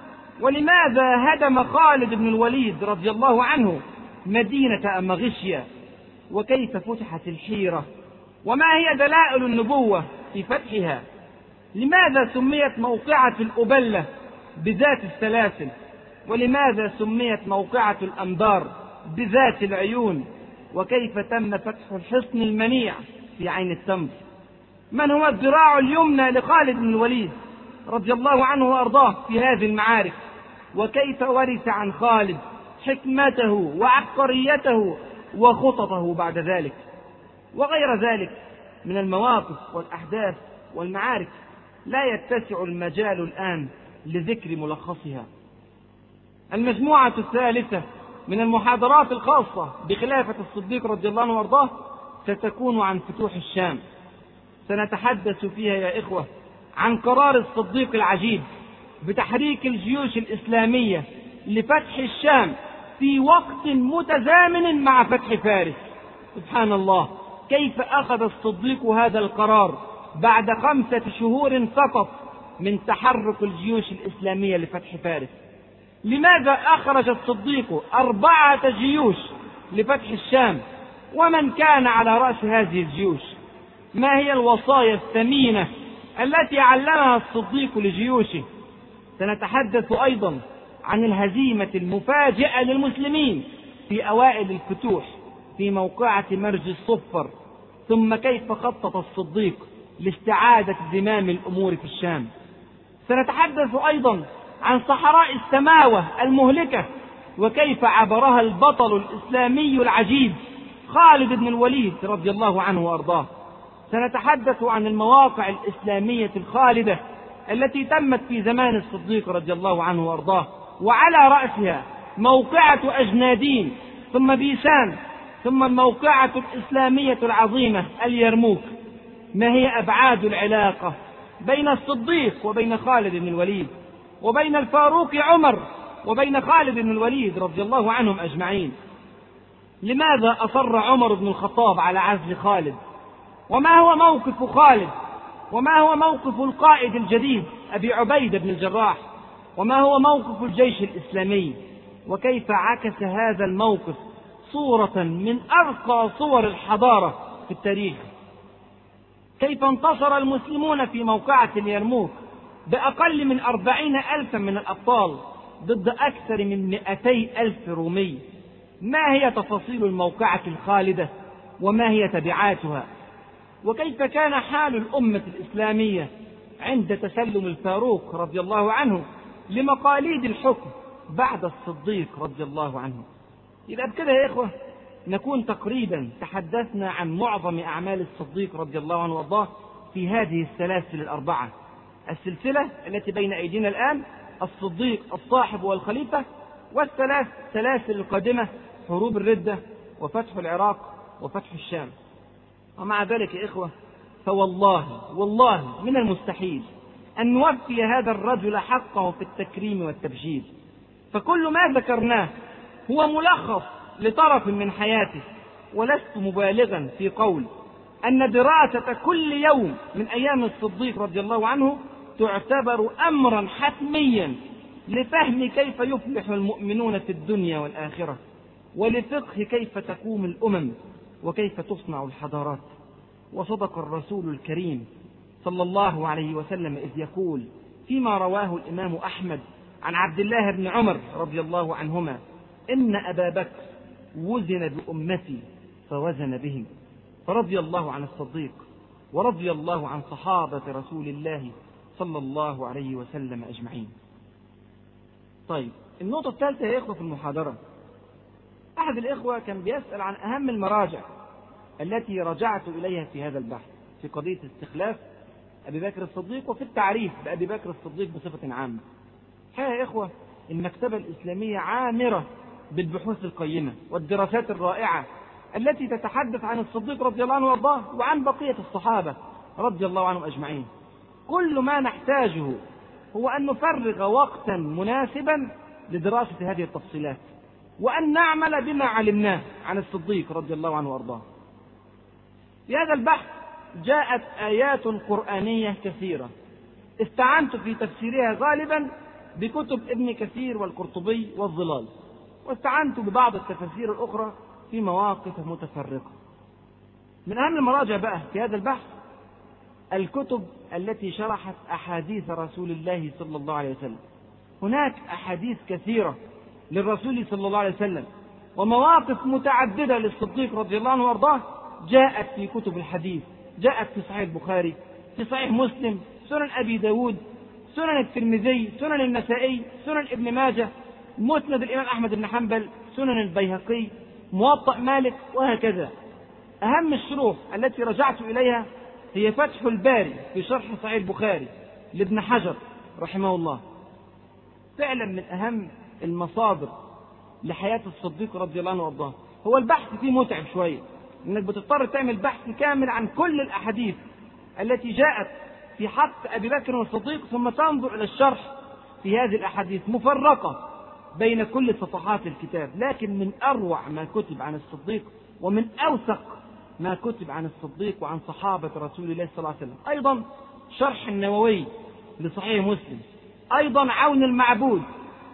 ولماذا هدم خالد بن الوليد رضي الله عنه مدينة أمغشيا؟ وكيف فتحت الحيرة؟ وما هي دلائل النبوة في فتحها؟ لماذا سميت موقعة الأبلة بذات السلاسل؟ ولماذا سميت موقعة الأنبار بذات العيون؟ وكيف تم فتح الحصن المنيع في عين التمر؟ من هو الذراع اليمنى لخالد بن الوليد رضي الله عنه وأرضاه في هذه المعارك؟ وكيف ورث عن خالد حكمته وعبقريته وخططه بعد ذلك؟ وغير ذلك من المواقف والأحداث والمعارك لا يتسع المجال الآن لذكر ملخصها. المجموعة الثالثة من المحاضرات الخاصة بخلافة الصديق رضي الله عنه وارضاه ستكون عن فتوح الشام. سنتحدث فيها يا إخوة عن قرار الصديق العجيب بتحريك الجيوش الإسلامية لفتح الشام في وقت متزامن مع فتح فارس. سبحان الله، كيف أخذ الصديق هذا القرار بعد خمسة شهور فقط من تحرك الجيوش الإسلامية لفتح فارس؟ لماذا أخرج الصديق أربعة جيوش لفتح الشام ومن كان على رأس هذه الجيوش؟ ما هي الوصايا الثمينة التي علمها الصديق لجيوشه؟ سنتحدث أيضا عن الهزيمة المفاجئة للمسلمين في أوائل الفتوح في موقعة مرج الصفر، ثم كيف خطط الصديق لاستعادة زمام الأمور في الشام. سنتحدث أيضا عن صحراء السماوة المهلكة وكيف عبرها البطل الإسلامي العجيب خالد بن الوليد رضي الله عنه وأرضاه. سنتحدث عن المواقع الإسلامية الخالدة التي تمت في زمان الصديق رضي الله عنه وأرضاه، وعلى رأسها موقعة أجنادين، ثم بيسان، ثم الموقعة الإسلامية العظيمة اليرموك. ما هي أبعاد العلاقة بين الصديق وبين خالد بن الوليد، وبين الفاروق عمر وبين خالد بن الوليد رضي الله عنهم أجمعين؟ لماذا أصر عمر بن الخطاب على عزل خالد؟ وما هو موقف خالد؟ وما هو موقف القائد الجديد أبي عبيدة بن الجراح؟ وما هو موقف الجيش الإسلامي؟ وكيف عكس هذا الموقف صورة من أرقى صور الحضارة في التاريخ؟ كيف انتصر المسلمون في موقعة اليرموك بأقل من أربعين ألفا من الأبطال ضد أكثر من مئتي ألف رومي؟ ما هي تفاصيل الموقعة الخالدة وما هي تبعاتها؟ وكيف كان حال الأمة الإسلامية عند تسلم الفاروق رضي الله عنه لمقاليد الحكم بعد الصديق رضي الله عنه؟ يبقى بكده يا إخوة نكون تقريبا تحدثنا عن معظم أعمال الصديق رضي الله عنه وارضاه في هذه السلاسل الأربعة. السلسلة التي بين أيدينا الآن الصديق الصاحب والخليفة، والثلاث سلاسل القادمة حروب الردة وفتح العراق وفتح الشام. ومع ذلك يا إخوة فوالله والله من المستحيل أن نوفي هذا الرجل حقه في التكريم والتبجيل، فكل ما ذكرناه هو ملخص لطرف من حياته، ولست مبالغا في قول أن دراسة كل يوم من أيام الصديق رضي الله عنه تعتبر أمرا حتميا لفهم كيف يفلح المؤمنون في الدنيا والآخرة، ولفقه كيف تقوم الأمم وكيف تصنع الحضارات. وصدق الرسول الكريم صلى الله عليه وسلم إذ يقول فيما رواه الإمام أحمد عن عبد الله بن عمر رضي الله عنهما: إن أبا بكر وزن بأمتي فوزن بهم. فرضي الله عن الصديق ورضي الله عن صحابة رسول الله صلى الله عليه وسلم أجمعين. طيب، النقطة الثالثة يا إخوة في المحاضرة، أحد الإخوة كان بيسأل عن أهم المراجع التي رجعت إليها في هذا البحث في قضية استخلاف أبي بكر الصديق وفي التعريف بأبي بكر الصديق بصفة عامة. الحقيقة يا إخوة المكتبة الإسلامية عامرة بالبحوث القيمة والدراسات الرائعة التي تتحدث عن الصديق رضي الله عنه وارضاه وعن بقية الصحابة رضي الله عنهم أجمعين. كل ما نحتاجه هو أن نفرغ وقتا مناسبا لدراسة هذه التفصيلات، وأن نعمل بما علمناه عن الصديق رضي الله عنه وارضاه. في هذا البحث جاءت آيات قرآنية كثيرة استعنت في تفسيرها غالبا بكتب ابن كثير والقرطبي والظلال، واستعنت ببعض التفاسير الأخرى في مواقف متفرقة. من أهم المراجع بقى في هذا البحث الكتب التي شرحت أحاديث رسول الله صلى الله عليه وسلم. هناك أحاديث كثيرة للرسول صلى الله عليه وسلم ومواقف متعددة للصديق رضي الله عنه وارضاه جاءت في كتب الحديث، جاءت في صحيح البخاري، في صحيح مسلم، سنن أبي داود، سنن الترمذي، سنن النسائي، سنن ابن ماجه، مسند الإمام أحمد بن حنبل، سنن البيهقي، موطأ مالك، وهكذا. أهم الشروح التي رجعت إليها هي فتح الباري في شرح صحيح البخاري لابن حجر رحمه الله. فعلا من أهم المصادر لحياة الصديق رضي الله عنه وارضاه. هو البحث فيه متعب شوية، انك بتضطر تعمل بحث كامل عن كل الأحاديث التي جاءت في حق أبي بكر والصديق، ثم تنظر إلى الشرح في هذه الأحاديث مفرقة بين كل صفحات الكتاب. لكن من أروع ما كتب عن الصديق ومن أوثق ما كتب عن الصديق وعن صحابة رسول الله صلى الله عليه وسلم أيضا شرح النووي لصحيح مسلم، أيضا عون المعبود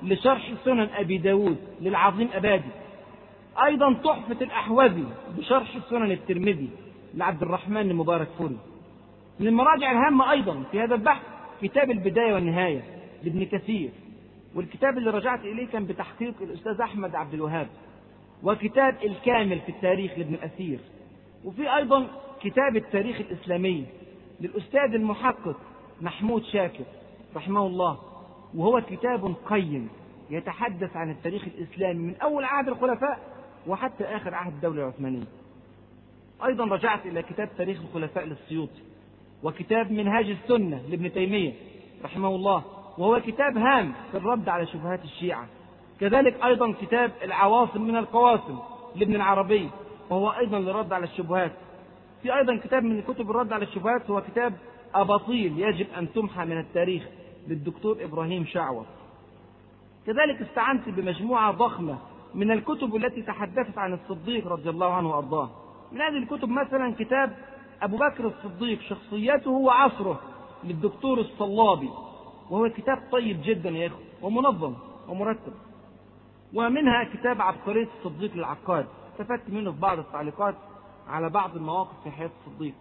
لشرح سنن أبي داود للعظيم أبادي. أيضا تحفة الأحوذي بشرح سنن الترمذي لعبد الرحمن المبارك فوري. من المراجع الهامة أيضا في هذا البحث كتاب البداية والنهاية لابن كثير، والكتاب اللي رجعت إليه كان بتحقيق الأستاذ أحمد عبد الوهاب، وكتاب الكامل في التاريخ لابن الأثير، وفي أيضا كتاب التاريخ الإسلامي للأستاذ المحقق محمود شاكر رحمه الله، وهو كتاب قيم يتحدث عن التاريخ الإسلامي من أول عهد الخلفاء وحتى آخر عهد الدولة العثمانية. أيضا رجعت إلى كتاب تاريخ الخلفاء للسيوطي، وكتاب منهاج السنة لابن تيمية رحمه الله، وهو كتاب هام في الرد على شبهات الشيعة. كذلك أيضا كتاب العواصم من القواسم لابن العربي، وهو أيضا للرد على الشبهات. في أيضا كتاب من كتب الرد على الشبهات هو كتاب أباطيل يجب أن تمحى من التاريخ للدكتور إبراهيم شعور. كذلك استعنت بمجموعة ضخمة من الكتب التي تحدثت عن الصديق رضي الله عنه وأرضاه. من هذه الكتب مثلا كتاب أبو بكر الصديق شخصيته وعصره للدكتور الصلابي، وهو كتاب طيب جدا يا إخوة ومنظم ومرتب. ومنها كتاب عبقرية الصديق للعقاد، استفدت منه في بعض التعليقات على بعض المواقف في حياة الصديق.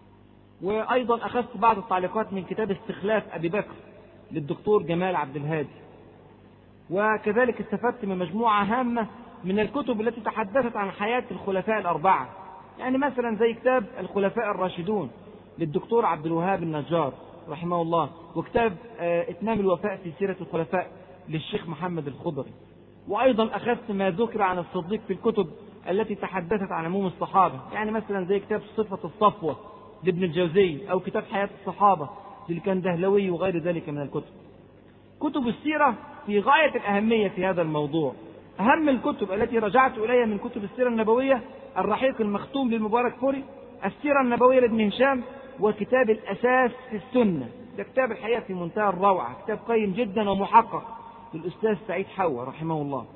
وأيضا أخذت بعض التعليقات من كتاب استخلاف أبي بكر للدكتور جمال عبد الهادي. وكذلك استفدت من مجموعة هامة من الكتب التي تحدثت عن حياة الخلفاء الأربعة، يعني مثلا زي كتاب الخلفاء الراشدون للدكتور عبد الوهاب النجار رحمه الله، وكتاب إتمام الوفاء في سيرة الخلفاء للشيخ محمد الخضري. وأيضا أخذت ما ذكر عن الصديق في الكتب التي تحدثت عن عموم الصحابة، يعني مثلا زي كتاب صفة الصفوة لابن الجوزي، أو كتاب حياة الصحابة للكندهلوي، وغير ذلك من الكتب. كتب السيرة في غاية الأهمية في هذا الموضوع. أهم الكتب التي رجعت إليها من كتب السيرة النبوية الرحيق المختوم للمبارك فوري، السيرة النبوية لابن هشام، وكتاب الأساس في السنة. ده كتاب الحقيقة في منتهى الروعة، كتاب قيم جدا ومحقق للأستاذ سعيد حوا رحمه الله.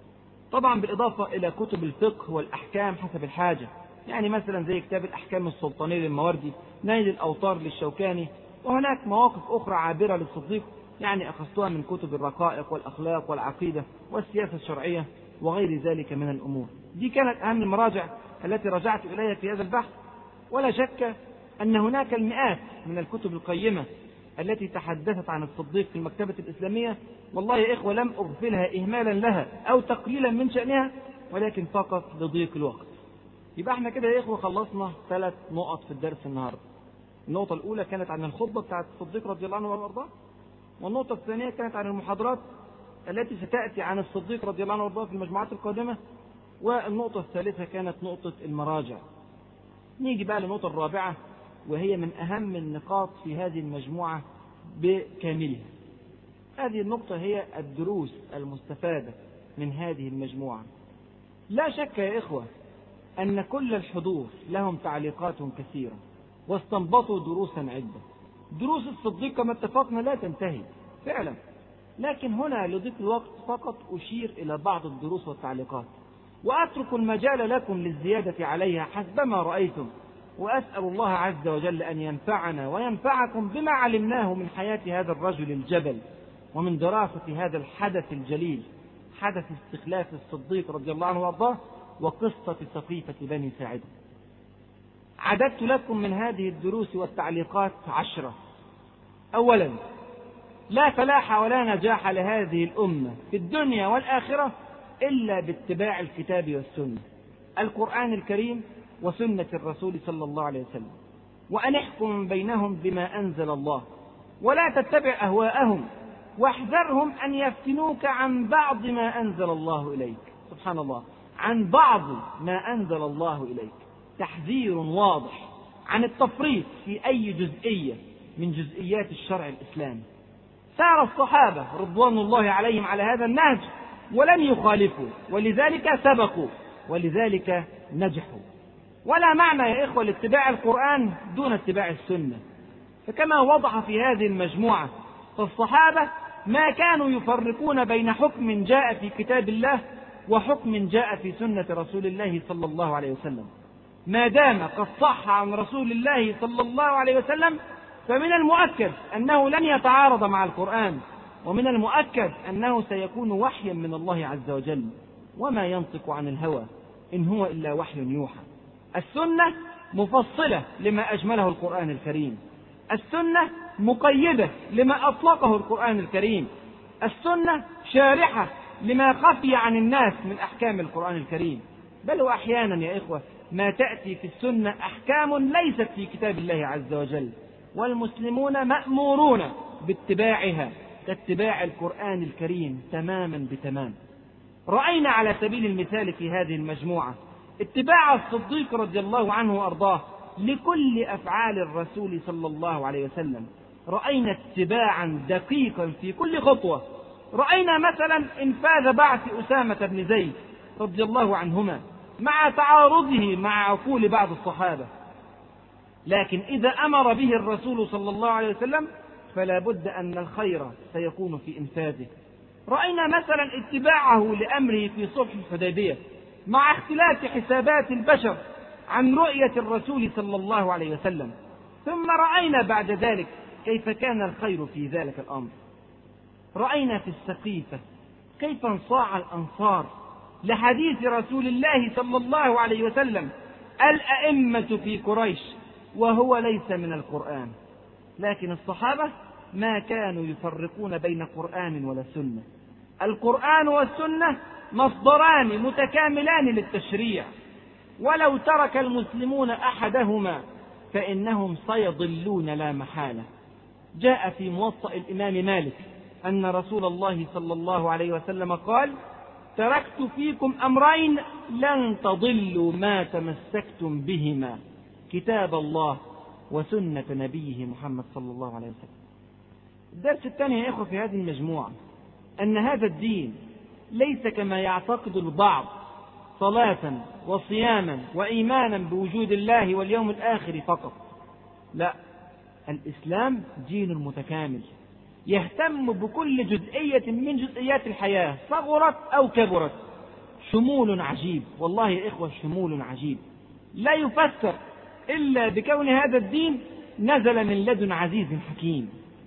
طبعا بالإضافة إلى كتب الفقه والأحكام حسب الحاجة، يعني مثلا زي كتاب الأحكام السلطانية للمواردي، نيل الأوطار للشوكاني. وهناك مواقف أخرى عابرة للصديق يعني أخذتها من كتب الرقائق والأخلاق والعقيدة والسياسة الشرعية وغير ذلك من الأمور. دي كانت أهم المراجع التي رجعت إليها في هذا البحث. ولا شك أن هناك المئات من الكتب القيمة التي تحدثت عن الصديق في المكتبة الإسلامية، والله يا إخوة لم أغفلها إهمالا لها أو تقليلا من شأنها، ولكن فقط لضيق الوقت. يبقى احنا كده يا إخوة خلصنا ثلاث نقط في الدرس النهاردة. النقطة الأولى كانت عن الخطبة بتاعت الصديق رضي الله عنه وارضاه، والنقطة الثانية كانت عن المحاضرات التي ستأتي عن الصديق رضي الله عنه وارضاه في المجموعات القادمة، والنقطة الثالثة كانت نقطة المراجع. نيجي بقى للنقطة الرابعة، وهي من أهم النقاط في هذه المجموعة بكاملها. هذه النقطة هي الدروس المستفادة من هذه المجموعة. لا شك يا إخوة أن كل الحضور لهم تعليقات كثيرة واستنبطوا دروسا عدة. دروس الصديق كما اتفقنا لا تنتهي فعلا، لكن هنا لضيق الوقت فقط أشير إلى بعض الدروس والتعليقات، وأترك المجال لكم للزيادة عليها حسبما رأيتم. وأسأل الله عز وجل أن ينفعنا وينفعكم بما علمناه من حياة هذا الرجل الجبل، ومن دراسة هذا الحدث الجليل، حدث استخلاف الصديق رضي الله عنه وارضاه وقصة سقيفة بني ساعدة. عددت لكم من هذه الدروس والتعليقات عشرة. أولا، لا فلاح ولا نجاح لهذه الأمة في الدنيا والآخرة إلا باتباع الكتاب والسنة، القرآن الكريم وسنة الرسول صلى الله عليه وسلم، وأن احكم بينهم بما أنزل الله، ولا تتبع أهواءهم، واحذرهم أن يفتنوك عن بعض ما أنزل الله إليك. سبحان الله، عن بعض ما أنزل الله إليك، تحذير واضح عن التفريط في أي جزئية من جزئيات الشرع الإسلامي. سار الصحابة رضوان الله عليهم على هذا النهج ولم يخالفوا، ولذلك سبقوا، ولذلك نجحوا. ولا معنى يا إخوة لاتباع القرآن دون اتباع السنة، فكما وضح في هذه المجموعة فالصحابة ما كانوا يفرقون بين حكم جاء في كتاب الله وحكم جاء في سنة رسول الله صلى الله عليه وسلم. ما دام قد صح عن رسول الله صلى الله عليه وسلم فمن المؤكد أنه لن يتعارض مع القرآن، ومن المؤكد أنه سيكون وحيا من الله عز وجل، وما ينطق عن الهوى إن هو إلا وحي يوحى. السنة مفصلة لما أجمله القرآن الكريم، السنة مقيدة لما أطلقه القرآن الكريم، السنة شارحة لما خفي عن الناس من أحكام القرآن الكريم. بل وأحيانا يا إخوة ما تأتي في السنة أحكام ليست في كتاب الله عز وجل، والمسلمون مأمورون باتباعها كاتباع القرآن الكريم تماما بتمام. رأينا على سبيل المثال في هذه المجموعة اتباع الصديق رضي الله عنه وأرضاه لكل أفعال الرسول صلى الله عليه وسلم، رأينا اتباعا دقيقا في كل خطوة. رأينا مثلا انفاذ بعث أسامة بن زيد رضي الله عنهما مع تعارضه مع عقول بعض الصحابة، لكن إذا أمر به الرسول صلى الله عليه وسلم فلا بد أن الخير سيكون في إنفاذه. رأينا مثلا اتباعه لأمره في صلح الحديبية مع اختلاف حسابات البشر عن رؤية الرسول صلى الله عليه وسلم، ثم رأينا بعد ذلك كيف كان الخير في ذلك الأمر. رأينا في السقيفة كيف انصاع الأنصار لحديث رسول الله صلى الله عليه وسلم الأئمة في قريش وهو ليس من القرآن، لكن الصحابة ما كانوا يفرقون بين قرآن ولا سنة. القرآن والسنة مصدران متكاملان للتشريع، ولو ترك المسلمون أحدهما فإنهم سيضلون لا محالة. جاء في موطأ الإمام مالك أن رسول الله صلى الله عليه وسلم قال: تركت فيكم أمرين لن تضلوا ما تمسكتم بهما، كتاب الله وسنة نبيه محمد صلى الله عليه وسلم. الدرس الثاني يا إخوة في هذه المجموعة أن هذا الدين ليس كما يعتقد البعض صلاة وصياما وإيمانا بوجود الله واليوم الآخر فقط، لا، الإسلام دين متكامل يهتم بكل جزئية من جزئيات الحياة صغرت أو كبرت. شمول عجيب، والله يا إخوة شمول عجيب لا يفسر إلا بكون هذا الدين نزل من لدن عزيز حكيم.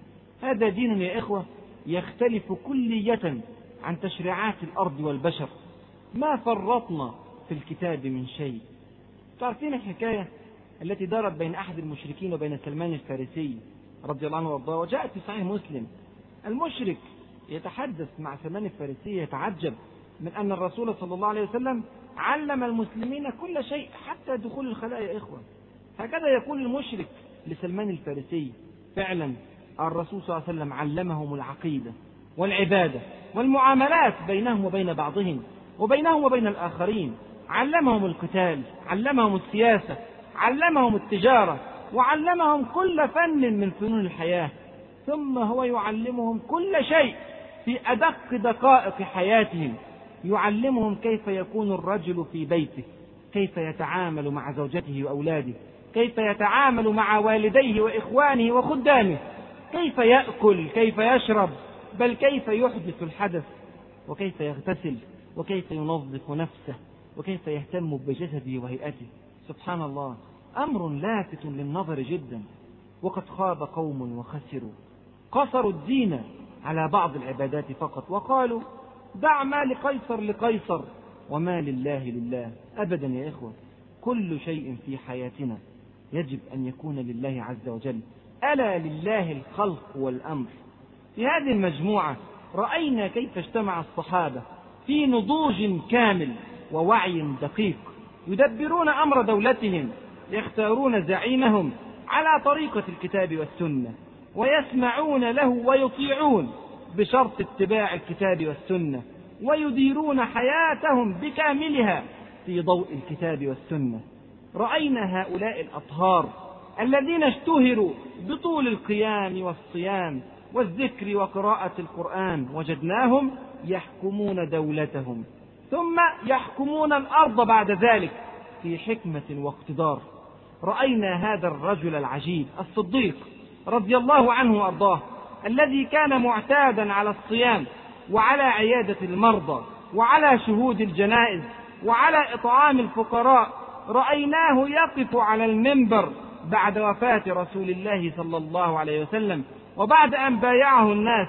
هذا دين يا إخوة يختلف كلية عن تشريعات الأرض والبشر، ما فرطنا في الكتاب من شيء. تعرفين الحكاية التي دارت بين أحد المشركين وبين سلمان الفارسي رضي الله عنه وارضاه، وجاءت في صحيح مسلم. المشرك يتحدث مع سلمان الفارسي يتعجب من أن الرسول صلى الله عليه وسلم علم المسلمين كل شيء حتى دخول الخلاء. يا إخوة هكذا يقول المشرك لسلمان الفارسي. فعلا الرسول صلى الله عليه وسلم علمهم العقيدة والعبادة والمعاملات بينهم وبين بعضهم وبينهم وبين الآخرين، علمهم القتال، علمهم السياسة، علمهم التجارة، وعلمهم كل فن من فنون الحياة. ثم هو يعلمهم كل شيء في أدق دقائق حياتهم، يعلمهم كيف يكون الرجل في بيته، كيف يتعامل مع زوجته وأولاده، كيف يتعامل مع والديه وإخوانه وخدامه، كيف يأكل، كيف يشرب، بل كيف يحدث الحدث، وكيف يغتسل، وكيف ينظف نفسه، وكيف يهتم بجسده وهيئته. سبحان الله، أمر لافت للنظر جدا. وقد خاب قوم وخسروا، قصروا الدين على بعض العبادات فقط، وقالوا دع ما لقيصر لقيصر وما لله لله. أبدا يا إخوة، كل شيء في حياتنا يجب أن يكون لله عز وجل. ألا لله الخلق والأمر. في هذه المجموعة رأينا كيف اجتمع الصحابة في نضوج كامل ووعي دقيق، يدبرون أمر دولتهم، يختارون زعيمهم على طريقة الكتاب والسنة، ويسمعون له ويطيعون بشرط اتباع الكتاب والسنة، ويديرون حياتهم بكاملها في ضوء الكتاب والسنة. رأينا هؤلاء الأطهار الذين اشتهروا بطول القيام والصيام والذكر وقراءة القرآن، وجدناهم يحكمون دولتهم ثم يحكمون الأرض بعد ذلك في حكمة واقتدار. رأينا هذا الرجل العجيب الصديق رضي الله عنه وأرضاه، الذي كان معتادا على الصيام وعلى عيادة المرضى وعلى شهود الجنائز وعلى إطعام الفقراء. رأيناه يقف على المنبر بعد وفاة رسول الله صلى الله عليه وسلم، وبعد أن بايعه الناس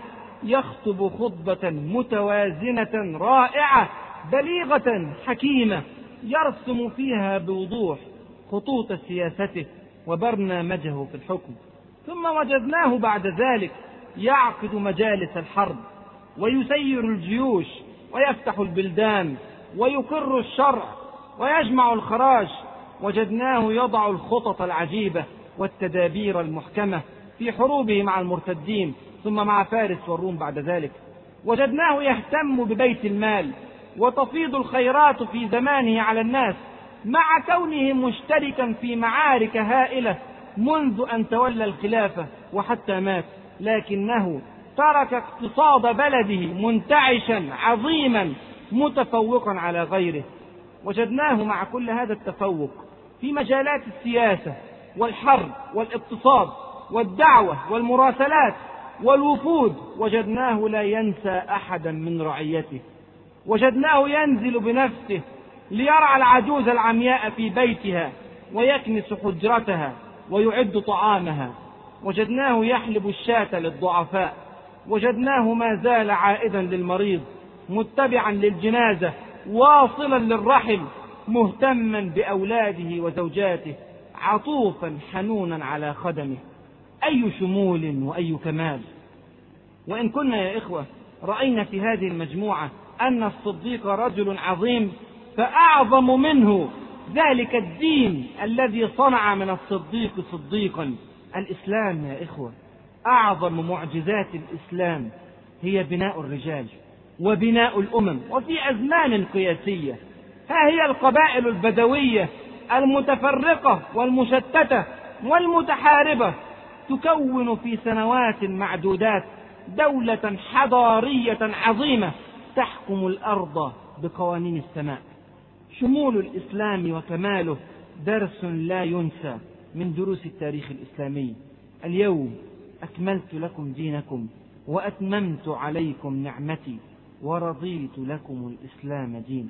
يخطب خطبة متوازنة رائعة بليغة حكيمة يرسم فيها بوضوح خطوط سياسته وبرنامجه في الحكم. ثم وجدناه بعد ذلك يعقد مجالس الحرب ويسير الجيوش ويفتح البلدان ويقر الشرع ويجمع الخراج. وجدناه يضع الخطط العجيبة والتدابير المحكمة في حروبه مع المرتدين ثم مع فارس والروم بعد ذلك. وجدناه يهتم ببيت المال وتفيض الخيرات في زمانه على الناس، مع كونه مشتركا في معارك هائلة منذ أن تولى الخلافة وحتى مات، لكنه ترك اقتصاد بلده منتعشا عظيما متفوقا على غيره. وجدناه مع كل هذا التفوق في مجالات السياسة والحرب والاقتصاد والدعوة والمراسلات والوفود، وجدناه لا ينسى أحدا من رعيته. وجدناه ينزل بنفسه ليرعى العجوز العمياء في بيتها ويكنس حجرتها ويعد طعامها. وجدناه يحلب الشاة للضعفاء. وجدناه ما زال عائدا للمريض، متبعا للجنازة، واصلا للرحم، مهتما بأولاده وزوجاته، عطوفا حنونا على خدمه. أي شمول وأي كمال! وإن كنا يا إخوة رأينا في هذه المجموعة أن الصديق رجل عظيم، فأعظم منه ذلك الدين الذي صنع من الصديق صديقا، الإسلام يا إخوة. أعظم معجزات الإسلام هي بناء الرجال وبناء الأمم، وفي أزمان قياسية. ها هي القبائل البدوية المتفرقة والمشتتة والمتحاربة تكون في سنوات معدودات دولة حضارية عظيمة تحكم الأرض بقوانين السماء. شمول الإسلام وكماله درس لا ينسى من دروس التاريخ الإسلامي. اليوم أكملت لكم دينكم وأتممت عليكم نعمتي ورضيت لكم الإسلام دينا.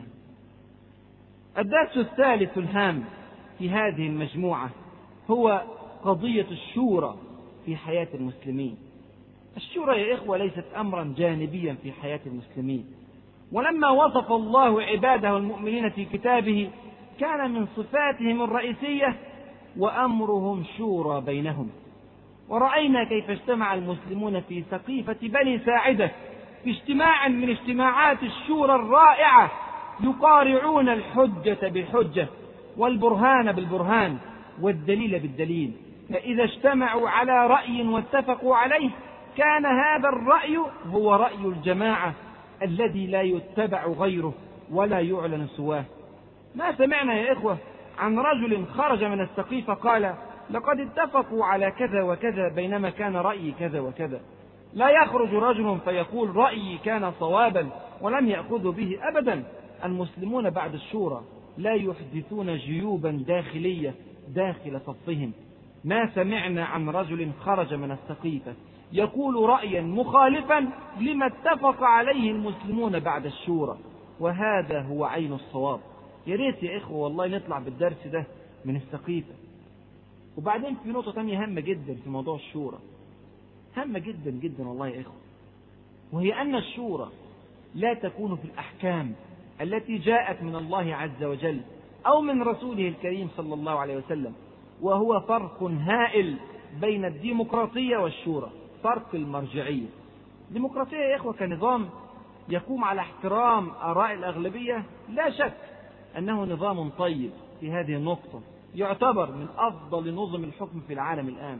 الدرس الثالث الهام في هذه المجموعة هو قضية الشورى في حياة المسلمين. الشورى يا إخوة ليست أمرا جانبيا في حياة المسلمين، ولما وصف الله عباده المؤمنين في كتابه كان من صفاتهم الرئيسية وأمرهم شورى بينهم. ورأينا كيف اجتمع المسلمون في سقيفة بني ساعدة في اجتماع من اجتماعات الشورى الرائعة، يقارعون الحجة بالحجة والبرهان بالبرهان والدليل بالدليل. فإذا اجتمعوا على رأي واتفقوا عليه كان هذا الرأي هو رأي الجماعة الذي لا يتبع غيره ولا يعلن سواه. ما سمعنا يا إخوة عن رجل خرج من السقيفة قال لقد اتفقوا على كذا وكذا بينما كان رأيي كذا وكذا. لا يخرج رجل فيقول رأيي كان صوابا ولم يأخذوا به أبدا. المسلمون بعد الشورى لا يحدثون جيوبا داخلية داخل صفهم. ما سمعنا عن رجل خرج من السقيفة يقول رأيا مخالفا لما اتفق عليه المسلمون بعد الشورى، وهذا هو عين الصواب. يا ريت يا إخوة والله نطلع بالدرس ده من السقيفة. وبعدين في نقطة تانية هامة جدا في موضوع الشورى، هامة جدا جدا والله يا إخوة، وهي أن الشورى لا تكون في الأحكام التي جاءت من الله عز وجل أو من رسوله الكريم صلى الله عليه وسلم، وهو فرق هائل بين الديمقراطية والشورى. فرق المرجعية. الديمقراطية يا إخوة كنظام يقوم على احترام آراء الأغلبية، لا شك أنه نظام طيب في هذه النقطة، يعتبر من أفضل نظم الحكم في العالم الآن.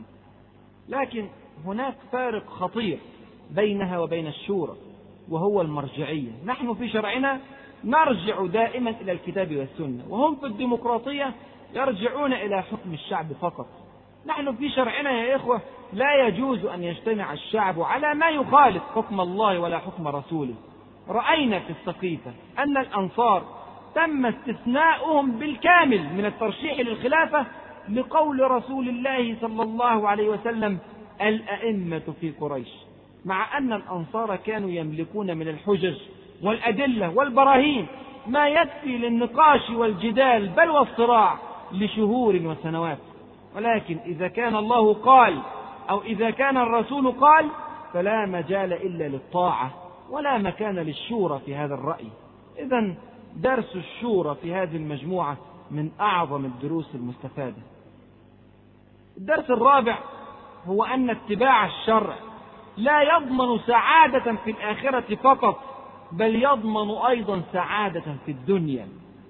لكن هناك فارق خطير بينها وبين الشورى وهو المرجعية. نحن في شرعنا نرجع دائما إلى الكتاب والسنة، وهم في الديمقراطية يرجعون إلى حكم الشعب فقط. نحن في شرعنا يا إخوة لا يجوز أن يجتمع الشعب على ما يخالف حكم الله ولا حكم رسوله. رأينا في السقيفة أن الأنصار تم استثناؤهم بالكامل من الترشيح للخلافة لقول رسول الله صلى الله عليه وسلم الأئمة في قريش، مع أن الأنصار كانوا يملكون من الحجج والأدلة والبراهين ما يكفي للنقاش والجدال بل والصراع لشهور وسنوات. ولكن إذا كان الله قال أو إذا كان الرسول قال فلا مجال إلا للطاعة ولا مكان للشورى في هذا الرأي. إذن درس الشورى في هذه المجموعة من أعظم الدروس المستفادة. الدرس الرابع هو أن اتباع الشرع لا يضمن سعادة في الآخرة فقط، بل يضمن أيضا سعادة في الدنيا.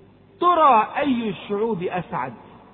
ترى أي الشعوب أسعد؟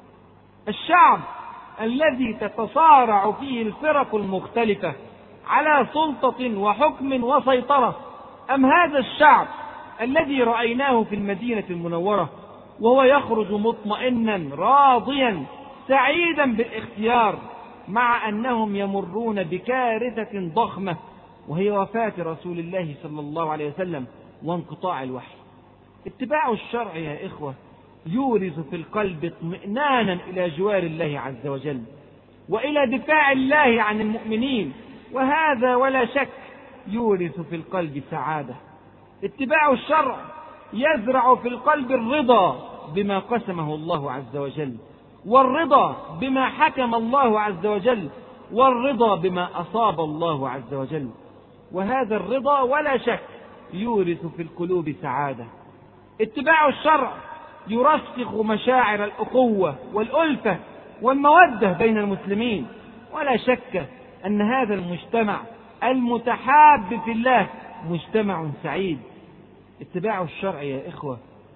الشعب الذي تتصارع فيه الفرق المختلفة على سلطة وحكم وسيطرة، أم هذا الشعب الذي رأيناه في المدينة المنورة وهو يخرج مطمئنا راضيا سعيدا بالاختيار، مع أنهم يمرون بكارثة ضخمة وهي وفاة رسول الله صلى الله عليه وسلم وانقطاع الوحي. اتباع الشرع يا إخوة يورث في القلب اطمئنانا إلى جوار الله عز وجل وإلى دفاع الله عن المؤمنين، وهذا ولا شك يورث في القلب سعادة. اتباع الشرع يزرع في القلب الرضا بما قسمه الله عز وجل، والرضا بما حكم الله عز وجل، والرضا بما أصاب الله عز وجل، وهذا الرضا ولا شك يورث في القلوب سعادة. اتباع الشرع يرسخ مشاعر الأخوة والألفة والمودة بين المسلمين، ولا شك أن هذا المجتمع المتحاب في الله مجتمع سعيد. اتباع الشرع يا إخوة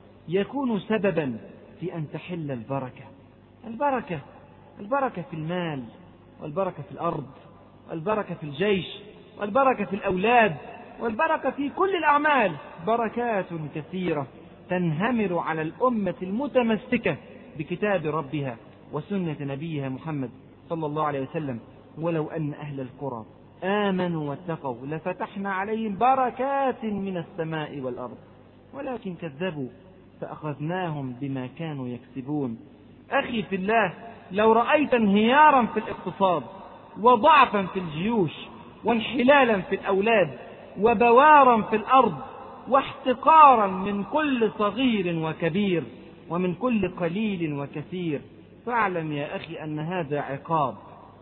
يكون سببا في أن تحل البركة. البركة البركة في المال، والبركة في الأرض، والبركة في الجيش، والبركة في الأولاد، والبركة في كل الأعمال. بركات كثيرة تنهمر على الأمة المتمسكة بكتاب ربها وسنة نبيها محمد صلى الله عليه وسلم. ولو أن أهل القرى آمنوا واتقوا لفتحنا عليهم بركات من السماء والأرض، ولكن كذبوا فأخذناهم بما كانوا يكسبون. أخي في الله، لو رأيت انهيارا في الاقتصاد وضعفا في الجيوش وانحلالا في الأولاد وبوارا في الأرض واحتقارا من كل صغير وكبير ومن كل قليل وكثير، فاعلم يا أخي أن هذا عقاب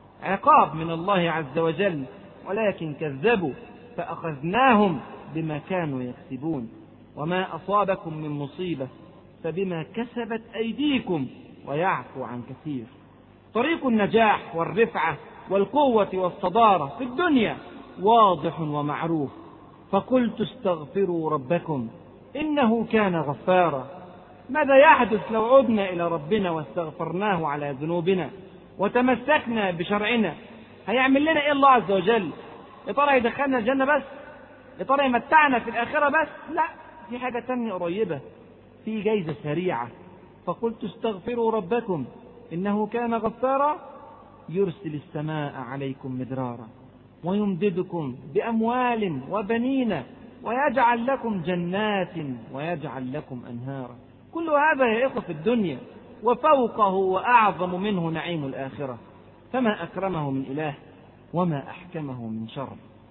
عقاب من الله عز وجل، ولكن كذبوا فأخذناهم بما كانوا يكسبون. وما أصابكم من مصيبة فبما كسبت أيديكم ويعفو عن كثير. طريق النجاح والرفعة والقوة والصدارة في الدنيا واضح ومعروف. فقلت استغفروا ربكم إنه كان غفارا. ماذا يحدث لو عدنا إلى ربنا واستغفرناه على ذنوبنا وتمسكنا بشرعنا؟ هيعمل لنا إيه الله عز وجل؟ يا ترى يدخلنا الجنة بس؟ يا ترى يمتعنا في الآخرة بس؟ لا، في حاجة تانية قريبة، في جايزة سريعة. فقلت استغفروا ربكم إنه كان غفارا يرسل السماء عليكم مدرارا ويمددكم بأموال وبنين ويجعل لكم جنات ويجعل لكم أنهارا. كل هذا يا إخوة في الدنيا، وفوقه وأعظم منه نعيم الآخرة. فما أكرمه من إله وما أحكمه من شر.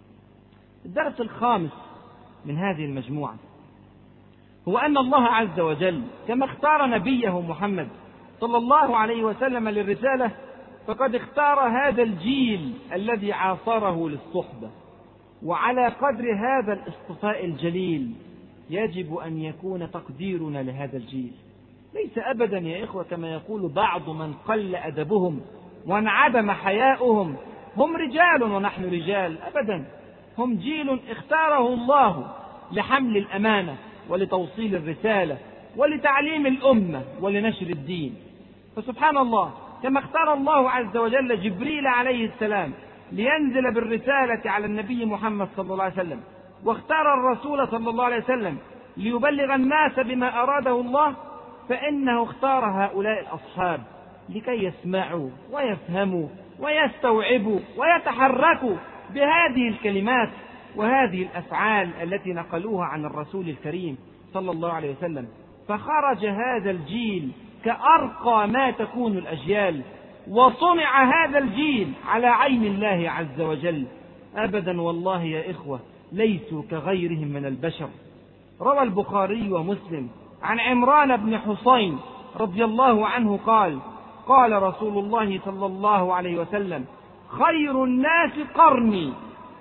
الدرس الخامس من هذه المجموعة هو أن الله عز وجل كما اختار نبيه محمد صلى الله عليه وسلم للرسالة، فقد اختار هذا الجيل الذي عاصره للصحبة. وعلى قدر هذا الاصطفاء الجليل يجب أن يكون تقديرنا لهذا الجيل. ليس أبدا يا إخوة كما يقول بعض من قل أدبهم وانعدم حياؤهم هم رجال ونحن رجال. أبدا، هم جيل اختاره الله لحمل الأمانة ولتوصيل الرسالة ولتعليم الأمة ولنشر الدين. فسبحان الله، كما اختار الله عز وجل جبريل عليه السلام لينزل بالرسالة على النبي محمد صلى الله عليه وسلم، واختار الرسول صلى الله عليه وسلم ليبلغ الناس بما أراده الله، فإنه اختار هؤلاء الأصحاب لكي يسمعوا ويفهموا ويستوعبوا ويتحركوا بهذه الكلمات وهذه الأفعال التي نقلوها عن الرسول الكريم صلى الله عليه وسلم. فخرج هذا الجيل كأرقى ما تكون الأجيال، وصنع هذا الجيل على عين الله عز وجل. أبدا والله يا إخوة ليسوا كغيرهم من البشر. روى البخاري ومسلم عن عمران بن حسين رضي الله عنه قال: قال رسول الله صلى الله عليه وسلم: خير الناس قرني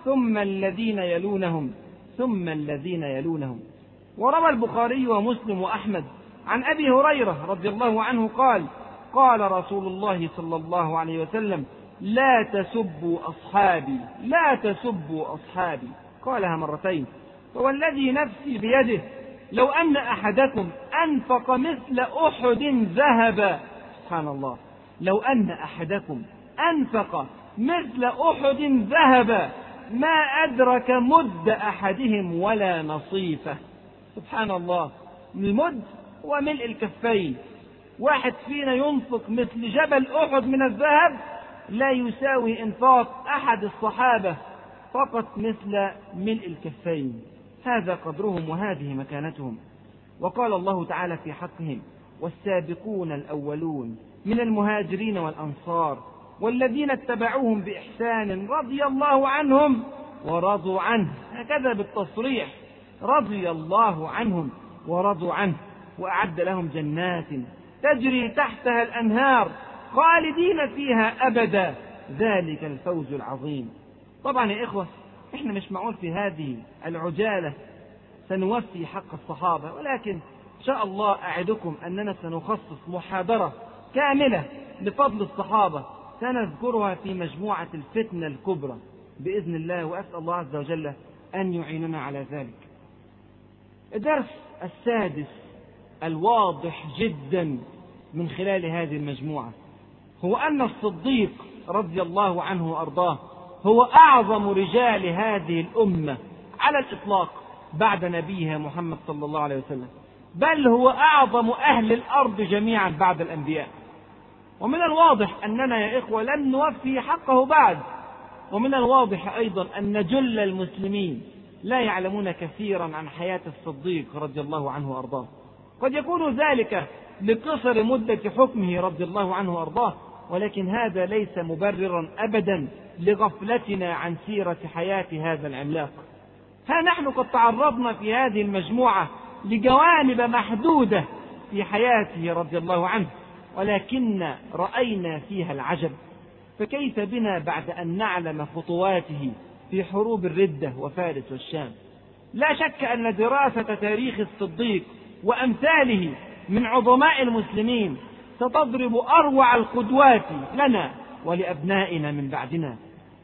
ثم الذين يلونهم ثم الذين يلونهم. وروى البخاري ومسلم وأحمد عن أبي هريرة رضي الله عنه قال: قال رسول الله صلى الله عليه وسلم: لا تسبوا أصحابي لا تسبوا أصحابي. قالها مرتين. فوالذي نفسي بيده لو أن أحدكم أنفق مثل أحد ذهبا، سبحان الله، لو أن أحدكم أنفق مثل أحد ذهبا ما أدرك مد أحدهم ولا نصيفه. سبحان الله، المد وملء الكفين. واحد فينا ينفق مثل جبل أحد من الذهب لا يساوي إنفاق أحد الصحابة فقط مثل ملء الكفين. هذا قدرهم وهذه مكانتهم. وقال الله تعالى في حقهم: والسابقون الأولون من المهاجرين والأنصار والذين اتبعوهم بإحسان رضي الله عنهم ورضوا عنه. هكذا بالتصريح: رضي الله عنهم ورضوا عنه وأعد لهم جنات تجري تحتها الأنهار خالدين فيها أبدا ذلك الفوز العظيم. طبعا يا إخوة، إحنا مش معقول في هذه العجالة سنوفي حق الصحابة، ولكن إن شاء الله أعدكم أننا سنخصص محاضرة كاملة لفضل الصحابة سنذكرها في مجموعة الفتنة الكبرى بإذن الله، وأسأل الله عز وجل أن يعيننا على ذلك. الدرس السادس الواضح جدا من خلال هذه المجموعة هو أن الصديق رضي الله عنه وأرضاه هو أعظم رجال هذه الأمة على الإطلاق بعد نبيها محمد صلى الله عليه وسلم، بل هو أعظم أهل الأرض جميعا بعد الأنبياء. ومن الواضح أننا يا إخوة لن نوفي حقه بعد. ومن الواضح أيضا أن جل المسلمين لا يعلمون كثيرا عن حياة الصديق رضي الله عنه وأرضاه. قد يكون ذلك لقصر مدة حكمه رضي الله عنه وأرضاه، ولكن هذا ليس مبررا أبدا لغفلتنا عن سيرة حياة هذا العملاق. ها نحن قد تعرضنا في هذه المجموعة لجوانب محدودة في حياته رضي الله عنه، ولكن رأينا فيها العجب. فكيف بنا بعد أن نعلم خطواته في حروب الردة وفارس والشام؟ لا شك أن دراسة تاريخ الصديق وأمثاله من عظماء المسلمين ستضرب أروع القدوات لنا ولأبنائنا من بعدنا،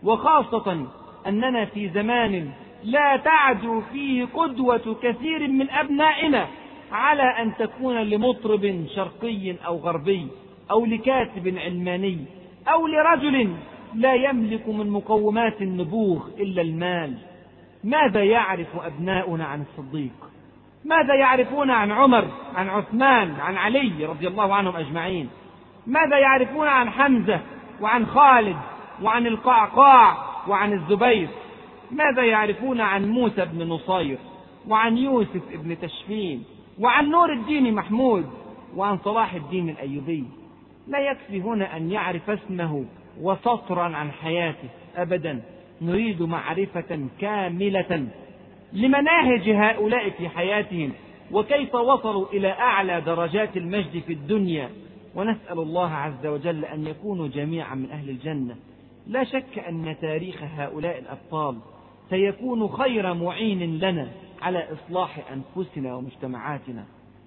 وخاصة أننا في زمان لا تعدو فيه قدوة كثير من أبنائنا على أن تكون لمطرب شرقي أو غربي أو لكاتب علماني أو لرجل لا يملك من مقومات النبوغ إلا المال. ماذا يعرف أبناؤنا عن الصديق؟ ماذا يعرفون عن عمر، عن عثمان، عن علي رضي الله عنهم أجمعين؟ ماذا يعرفون عن حمزة وعن خالد وعن القعقاع وعن الزبير؟ ماذا يعرفون عن موسى بن نصير وعن يوسف بن تشفين وعن نور الدين محمود وعن صلاح الدين الأيوبي؟ لا يكفي هنا أن يعرف اسمه وسطرا عن حياته أبدا، نريد معرفة كاملة لمناهج هؤلاء في حياتهم وكيف وصلوا إلى أعلى درجات المجد في الدنيا، ونسأل الله عز وجل أن يكونوا جميعا من أهل الجنة. لا شك أن تاريخ هؤلاء الأبطال سيكون خير معين لنا على إصلاح أنفسنا ومجتمعاتنا.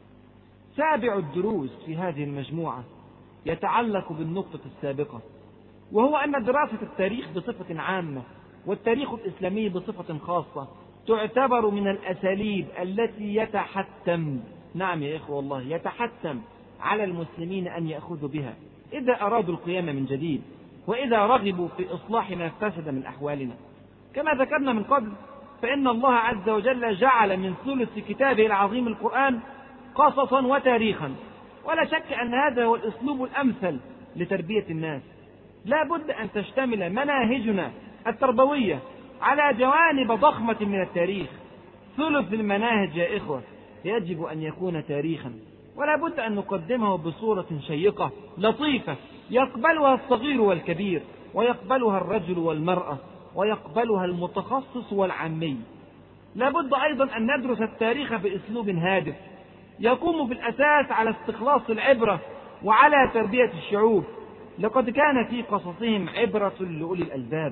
سابع الدروس في هذه المجموعة يتعلق بالنقطة السابقة، وهو أن دراسة التاريخ بصفة عامة والتاريخ الإسلامي بصفة خاصة تعتبر من الأساليب التي يتحتم، نعم يا إخوة والله يتحتم على المسلمين أن يأخذوا بها إذا أرادوا القيام من جديد، وإذا رغبوا في إصلاح ما فسد من أحوالنا. كما ذكرنا من قبل، فإن الله عز وجل جعل من ثلث كتابه العظيم القرآن قصصا وتاريخا، ولا شك أن هذا هو الأسلوب الأمثل لتربية الناس. لا بد أن تشتمل مناهجنا التربوية على جوانب ضخمة من التاريخ. ثلث المناهج يا إخوة يجب أن يكون تاريخا، ولا بد أن نقدمه بصورة شيقة لطيفة يقبلها الصغير والكبير، ويقبلها الرجل والمرأة، ويقبلها المتخصص والعامي. لا بد أيضا أن ندرس التاريخ بأسلوب هادف يقوم في الأساس على استخلاص العبرة وعلى تربية الشعوب. لقد كان في قصصهم عبرة لأولي الألباب.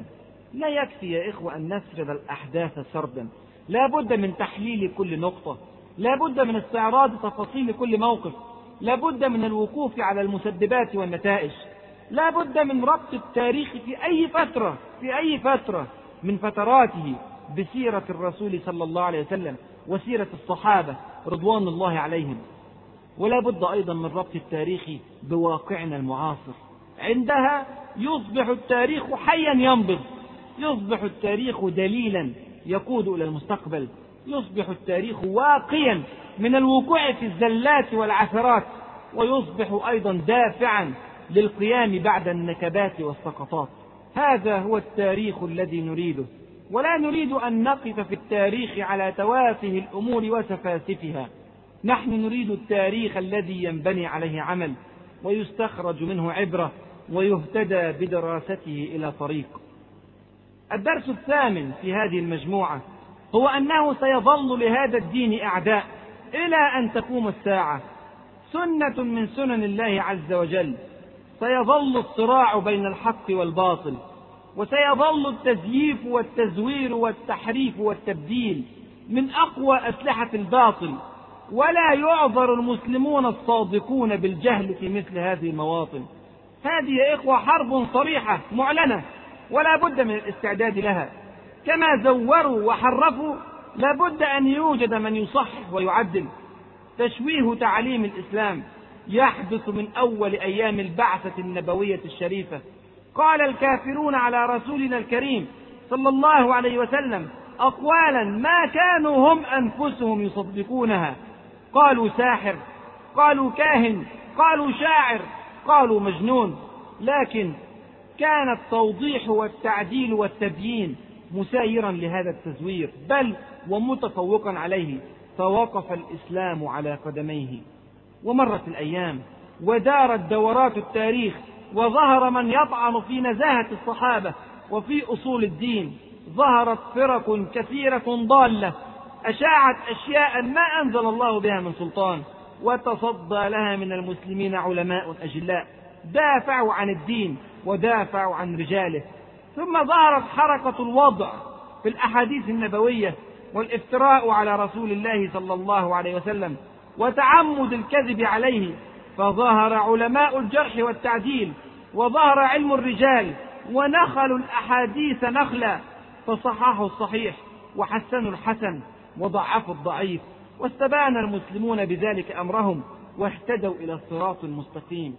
لا يكفي يا إخوة أن نسرد الأحداث سردا، لا بد من تحليل كل نقطة، لا بد من استعراض تفاصيل كل موقف، لا بد من الوقوف على المسببات والنتائج، لا بد من ربط التاريخ في أي فترة في أي فترة من فتراته بسيرة الرسول صلى الله عليه وسلم وسيرة الصحابة رضوان الله عليهم. ولا بد أيضا من ربط التاريخ بواقعنا المعاصر، عندها يصبح التاريخ حيا ينبض، يصبح التاريخ دليلا يقود إلى المستقبل، يصبح التاريخ واقيا من الوقوع في الزلات والعثرات، ويصبح أيضا دافعا للقيام بعد النكبات والسقطات. هذا هو التاريخ الذي نريده، ولا نريد أن نقف في التاريخ على توافه الأمور وسفاسفها. نحن نريد التاريخ الذي ينبني عليه عمل ويستخرج منه عبرة ويهتدى بدراسته إلى طريق. الدرس الثامن في هذه المجموعة هو أنه سيظل لهذا الدين أعداء إلى أن تقوم الساعة، سنة من سنن الله عز وجل. سيظل الصراع بين الحق والباطل، وسيظل التزييف والتزوير والتحريف والتبديل من أقوى أسلحة الباطل، ولا يعذر المسلمون الصادقون بالجهل في مثل هذه المواطن. هذه يا إخوة حرب صريحة معلنة، ولا بد من الاستعداد لها. كما زوروا وحرفوا لا بد أن يوجد من يصحح ويعدل. تشويه تعاليم الإسلام يحدث من أول أيام البعثة النبوية الشريفة. قال الكافرون على رسولنا الكريم صلى الله عليه وسلم أقوالا ما كانوا هم أنفسهم يصدقونها. قالوا ساحر، قالوا كاهن، قالوا شاعر، قالوا مجنون. لكن كان التوضيح والتعديل والتبيين مسايرا لهذا التزوير، بل ومتفوقا عليه. فوقف الإسلام على قدميه، ومرت الأيام ودارت دورات التاريخ، وظهر من يطعن في نزاهة الصحابة وفي أصول الدين. ظهرت فرق كثيرة ضالة أشاعت أشياء ما أنزل الله بها من سلطان، وتصدى لها من المسلمين علماء أجلاء دافعوا عن الدين ودافعوا عن رجاله. ثم ظهرت حركة الوضع في الأحاديث النبوية والافتراء على رسول الله صلى الله عليه وسلم وتعمد الكذب عليه، فظهر علماء الجرح والتعديل، وظهر علم الرجال، ونخلوا الأحاديث نخلا، فصححوا الصحيح وحسنوا الحسن وضعفوا الضعيف، واستبان المسلمون بذلك أمرهم واهتدوا إلى الصراط المستقيم.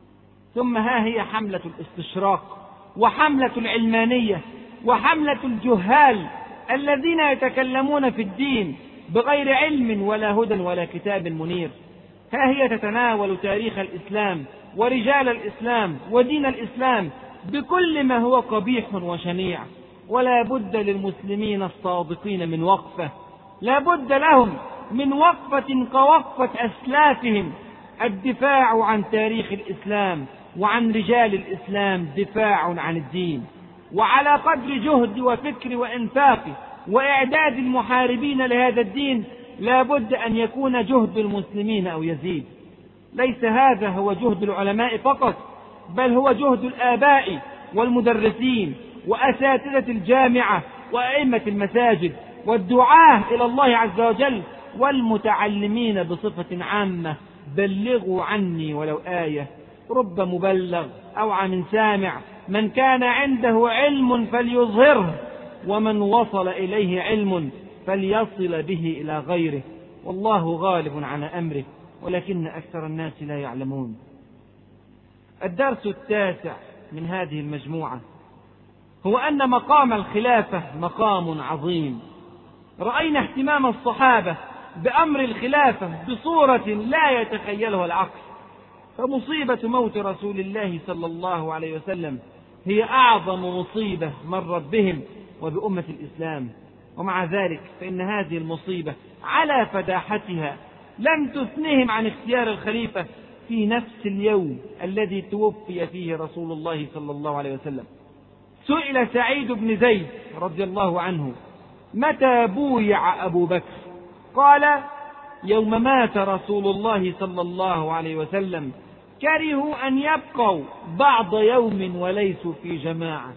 ثم ها هي حملة الاستشراق وحملة العلمانية وحملة الجهال الذين يتكلمون في الدين بغير علم ولا هدى ولا كتاب منير. ها هي تتناول تاريخ الإسلام ورجال الإسلام ودين الإسلام بكل ما هو قبيح وشنيع. ولا بد للمسلمين الصادقين من وقفة، لا بد لهم من وقفة كوقفة أسلافهم، الدفاع عن تاريخ الإسلام وعن رجال الإسلام دفاع عن الدين. وعلى قدر جهد وفكر وإنفاق وإعداد المحاربين لهذا الدين لا بد أن يكون جهد المسلمين أو يزيد. ليس هذا هو جهد العلماء فقط، بل هو جهد الآباء والمدرسين وأساتذة الجامعة وأئمة المساجد والدعاة إلى الله عز وجل والمتعلمين بصفة عامة. بلغوا عني ولو آية، رب مبلغ أوعى من سامع، من كان عنده علم فليظهره، ومن وصل إليه علم فليصل به إلى غيره، والله غالب على أمره ولكن أكثر الناس لا يعلمون. الدرس التاسع من هذه المجموعة هو أن مقام الخلافة مقام عظيم. رأينا اهتمام الصحابة بأمر الخلافة بصورة لا يتخيلها العقل، فمصيبة موت رسول الله صلى الله عليه وسلم هي أعظم مصيبة مرت بهم وبأمة الإسلام. ومع ذلك فإن هذه المصيبة على فداحتها لم تثنهم عن اختيار الخليفة في نفس اليوم الذي توفي فيه رسول الله صلى الله عليه وسلم. سئل سعيد بن زيد رضي الله عنه: متى بويع أبو بكر؟ قال: يوم مات رسول الله صلى الله عليه وسلم كرهوا أن يبقوا بعض يوم وليسوا في جماعة.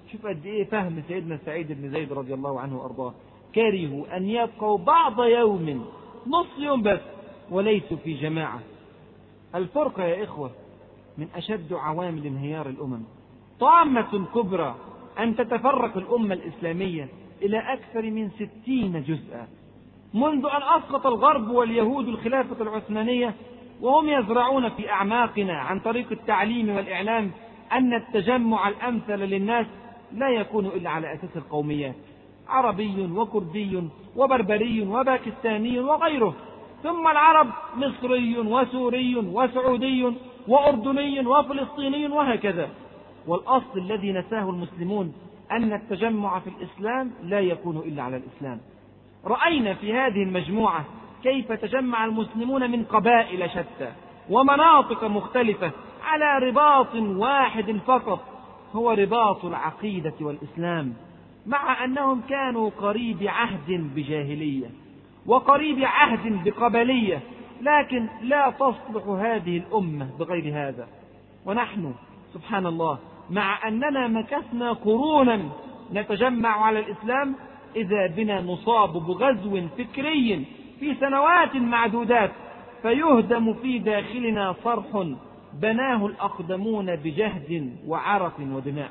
شوف قد إيه فهم سيدنا سعيد بن زيد رضي الله عنه وأرضاه. كرهوا أن يبقوا بعض يوم، نص يوم بس، وليسوا في جماعة. الفرقة يا إخوة من أشد عوامل انهيار الأمم. طامة كبرى أن تتفرق الأمة الإسلامية إلى أكثر من ستين جزءا منذ أن أسقط الغرب واليهود الخلافة العثمانية، وهم يزرعون في أعماقنا عن طريق التعليم والإعلام أن التجمع الأمثل للناس لا يكون إلا على أساس القوميات، عربي وكردي وبربري وباكستاني وغيره، ثم العرب مصري وسوري وسعودي وأردني وفلسطيني وهكذا. والأصل الذي نساه المسلمون أن التجمع في الإسلام لا يكون إلا على الإسلام. رأينا في هذه المجموعة كيف تجمع المسلمون من قبائل شتى ومناطق مختلفة على رباط واحد فقط، هو رباط العقيدة والإسلام، مع أنهم كانوا قريب عهد بجاهلية وقريب عهد بقبلية، لكن لا تصلح هذه الأمة بغير هذا. ونحن سبحان الله مع أننا مكثنا قرونا نتجمع على الإسلام، إذا بنا نصاب بغزو فكري في سنوات معدودات، فيهدم في داخلنا صرح بناه الأقدمون بجهد وعرق ودماء.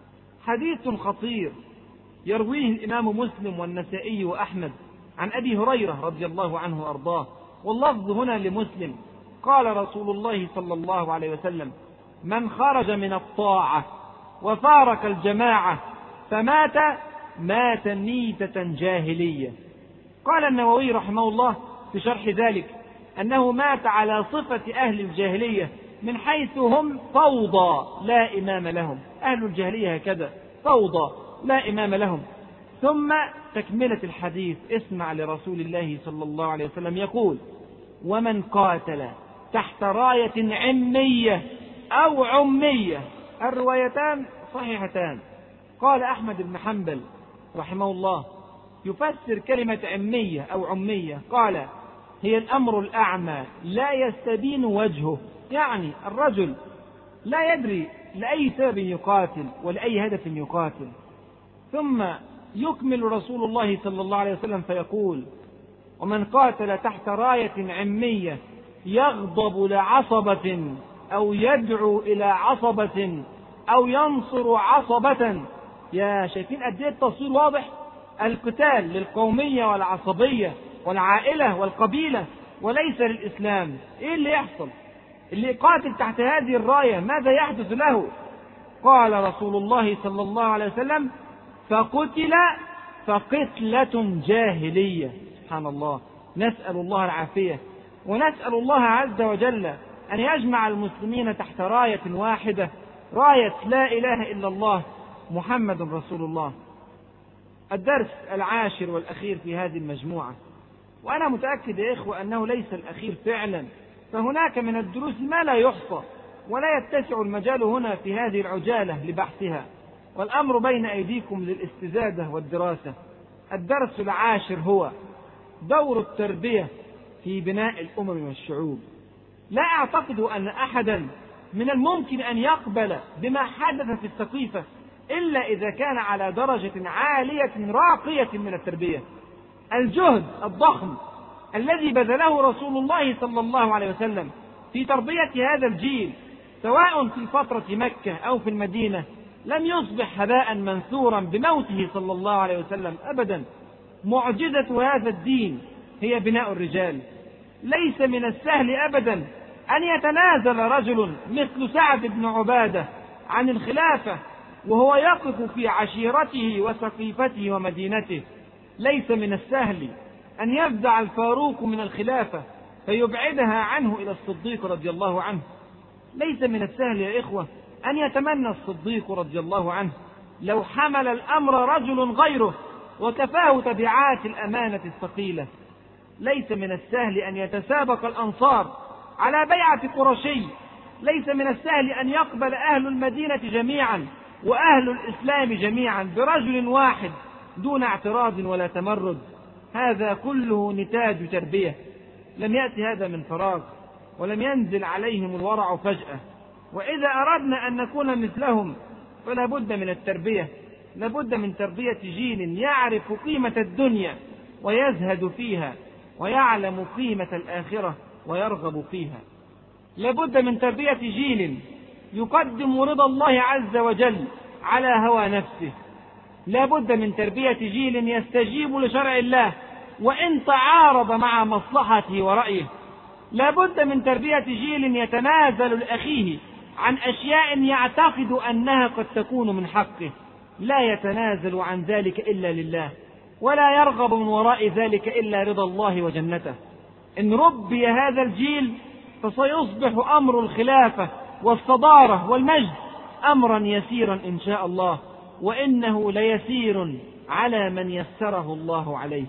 حديث خطير يرويه الإمام مسلم والنسائي وأحمد عن أبي هريرة رضي الله عنه وأرضاه، واللفظ هنا لمسلم. قال رسول الله صلى الله عليه وسلم: من خرج من الطاعة وفارق الجماعة فمات مات ميتة جاهلية. قال النووي رحمه الله في شرح ذلك أنه مات على صفة أهل الجاهلية، من حيث هم فوضى لا إمام لهم. أهل الجاهلية هكذا فوضى لا إمام لهم. ثم تكملة الحديث، اسمع لرسول الله صلى الله عليه وسلم يقول: ومن قاتل تحت راية عمية أو عمية، الروايتان صحيحتان. قال أحمد بن حنبل رحمه الله يفسر كلمة عمية أو عمية، قال: هي الأمر الأعمى لا يستبين وجهه، يعني الرجل لا يدري لأي سبب يقاتل ولأي هدف يقاتل. ثم يكمل رسول الله صلى الله عليه وسلم فيقول: ومن قاتل تحت راية عمية يغضب لعصبة أو يدعو إلى عصبة أو ينصر عصبة. يا شايفين قد ايه التصوير واضح؟ القتال للقومية والعصبية والعائلة والقبيلة وليس للإسلام. ايه اللي يحصل؟ اللي قاتل تحت هذه الراية ماذا يحدث له؟ قال رسول الله صلى الله عليه وسلم: فقتل فقتلة جاهلية. سبحان الله، نسأل الله العافية، ونسأل الله عز وجل أن يجمع المسلمين تحت راية واحدة، راية لا إله إلا الله محمد رسول الله. الدرس العاشر والأخير في هذه المجموعة، وأنا متأكد يا إخوة أنه ليس الأخير فعلا، فهناك من الدروس ما لا يحصى ولا يتسع المجال هنا في هذه العجالة لبحثها، والأمر بين أيديكم للاستزادة والدراسة. الدرس العاشر هو دور التربية في بناء الأمم والشعوب. لا أعتقد أن أحدا من الممكن أن يقبل بما حدث في السقيفة إلا إذا كان على درجة عالية راقية من التربية. الجهد الضخم الذي بذله رسول الله صلى الله عليه وسلم في تربية هذا الجيل، سواء في فترة مكة أو في المدينة، لم يصبح هباء منثورا بموته صلى الله عليه وسلم أبدا. معجزة هذا الدين هي بناء الرجال. ليس من السهل أبدا أن يتنازل رجل مثل سعد بن عبادة عن الخلافة وهو يقف في عشيرته وسقيفته ومدينته. ليس من السهل أن يفزع الفاروق من الخلافة فيبعدها عنه إلى الصديق رضي الله عنه. ليس من السهل يا إخوة أن يتمنى الصديق رضي الله عنه لو حمل الأمر رجل غيره وكفاه تبعات الأمانة الثقيلة. ليس من السهل أن يتسابق الأنصار على بيعة قرشي. ليس من السهل أن يقبل أهل المدينة جميعا وأهل الإسلام جميعا برجل واحد دون اعتراض ولا تمرد. هذا كله نتاج تربية. لم يأتي هذا من فراغ، ولم ينزل عليهم الورع فجأة. وإذا أردنا أن نكون مثلهم فلا بد من التربية. لابد من تربية جيل يعرف قيمة الدنيا ويزهد فيها، ويعلم قيمة الآخرة ويرغب فيها. لابد من تربية جيل يقدم رضا الله عز وجل على هوى نفسه. لابد من تربية جيل يستجيب لشرع الله وإن تعارض مع مصلحته ورأيه. لابد من تربية جيل يتنازل لأخيه عن أشياء يعتقد أنها قد تكون من حقه، لا يتنازل عن ذلك إلا لله، ولا يرغب من وراء ذلك إلا رضا الله وجنته. إن ربي هذا الجيل فسيصبح أمر الخلافة والصدارة والمجد أمرا يسيرا إن شاء الله، وإنه ليسير على من يسره الله عليه.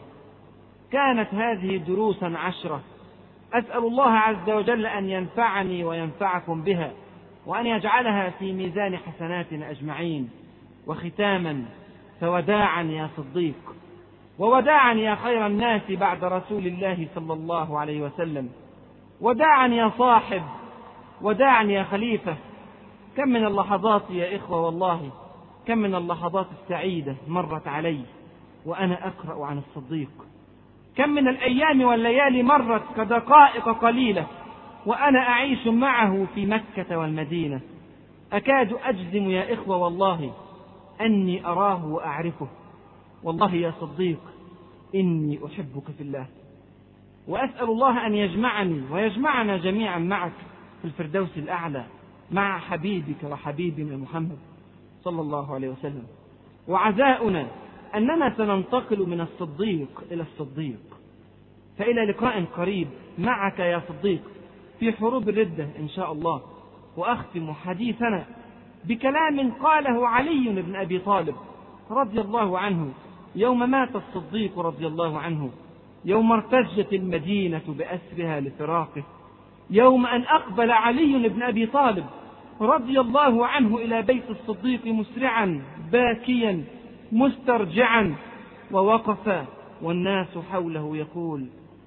كانت هذه دروسا عشرة، أسأل الله عز وجل أن ينفعني وينفعكم بها، وأن يجعلها في ميزان حسناتنا أجمعين. وختاما، فوداعا يا صديق، ووداعا يا خير الناس بعد رسول الله صلى الله عليه وسلم، وداعا يا صاحب، وداعا يا خليفة. كم من اللحظات يا إخوة، والله كم من اللحظات السعيدة مرت علي وأنا أقرأ عن الصديق. كم من الأيام والليالي مرت كدقائق قليلة وأنا أعيش معه في مكة والمدينة. أكاد أجزم يا إخوة والله أني أراه وأعرفه. والله يا صديق إني أحبك في الله، وأسأل الله أن يجمعني ويجمعنا جميعا معك في الفردوس الأعلى مع حبيبك وحبيبنا محمد صلى الله عليه وسلم. وعزاؤنا أننا سننتقل من الصديق إلى الصديق. فإلى لقاء قريب معك يا صديق في حروب الردة إن شاء الله. وأختم حديثنا بكلام قاله علي بن أبي طالب رضي الله عنه يوم مات الصديق رضي الله عنه، يوم ارتجت المدينة بأسرها لفراقه، يوم أن أقبل علي بن أبي طالب رضي الله عنه إلى بيت الصديق مسرعا باكيا مسترجعا، ووقف والناس حوله يقول: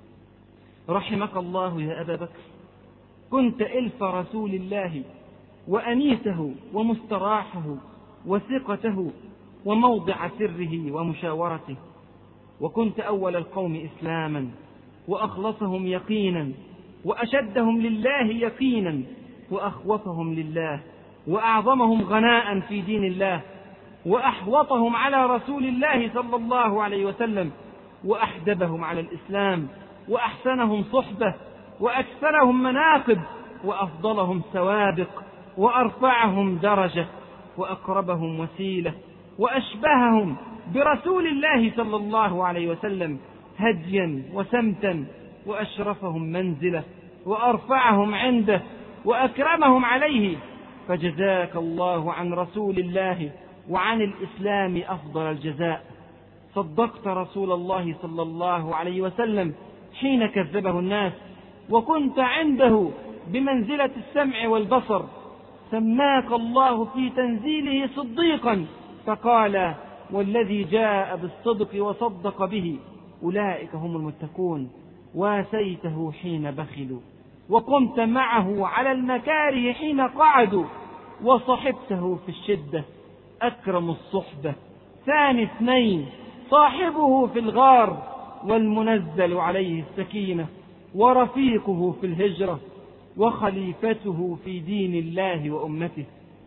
رحمك الله يا أبا بكر، كنت إلف رسول الله وأنيسه ومستراحه وثقته وموضع سره ومشاورته، وكنت أول القوم إسلاما وأخلصهم يقينا وأشدهم لله يقينا وأخوفهم لله وأعظمهم غناء في دين الله وأحوطهم على رسول الله صلى الله عليه وسلم وأحدبهم على الإسلام وأحسنهم صحبة وأكثرهم مناقب وأفضلهم سوابق وأرفعهم درجة وأقربهم وسيلة وأشبههم برسول الله صلى الله عليه وسلم هديا وسمتا وأشرفهم منزلة وأرفعهم عنده وأكرمهم عليه. فجزاك الله عن رسول الله وعن الإسلام أفضل الجزاء. صدقت رسول الله صلى الله عليه وسلم حين كذبه الناس، وكنت عنده بمنزلة السمع والبصر. سماك الله في تنزيله صديقا، فقال: والذي جاء بالصدق وصدق به أولئك هم المتقون. واسيته حين بخلوا، وقمت معه على المكاره حين قعدوا، وصحبته في الشدة أكرم الصحبة. ثاني اثنين صاحبه في الغار والمنزل عليه السكينة، ورفيقه في الهجرة، وخليفته في دين الله وأمته.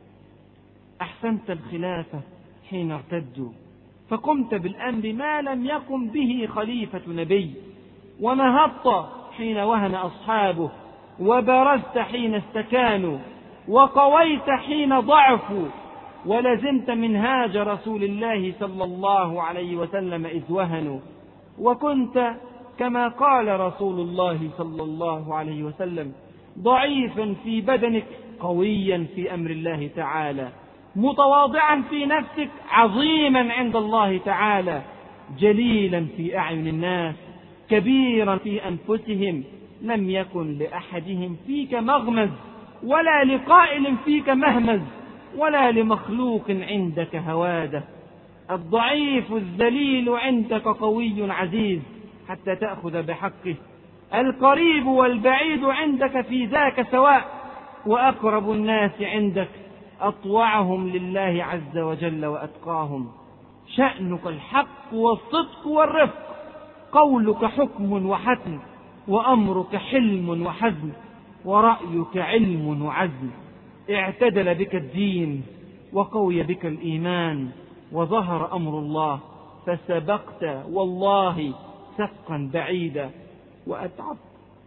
أحسنت الخلافة حين ارتدوا، فقمت بالأمر ما لم يقم به خليفة نبي، ونهضت حين وهن أصحابه، وبرزت حين استكانوا، وقويت حين ضعفوا، ولزمت منهاج رسول الله صلى الله عليه وسلم إذ وهنوا. وكنت كما قال رسول الله صلى الله عليه وسلم: ضعيفا في بدنك قويا في أمر الله تعالى، متواضعا في نفسك عظيما عند الله تعالى، جليلا في أعين الناس كبيرا في أنفسهم، لم يكن لأحدهم فيك مغمز، ولا لقائل فيك مهمز، ولا لمخلوق عندك هوادة. الضعيف الذليل عندك قوي عزيز حتى تأخذ بحقه. القريب والبعيد عندك في ذاك سواء، وأقرب الناس عندك أطوعهم لله عز وجل وأتقاهم. شأنك الحق والصدق والرفق، قولك حكم وحتم، وأمرك حلم وحزم، ورأيك علم وعزم. اعتدل بك الدين وقوي بك الإيمان، وظهر أمر الله فسبقت والله سبقا بعيدا، وأتعبت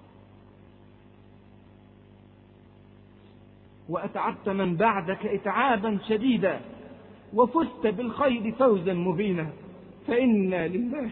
وأتعبت من بعدك إتعابا شديدا، وفزت بالخير فوزا مبينا. فإنا لله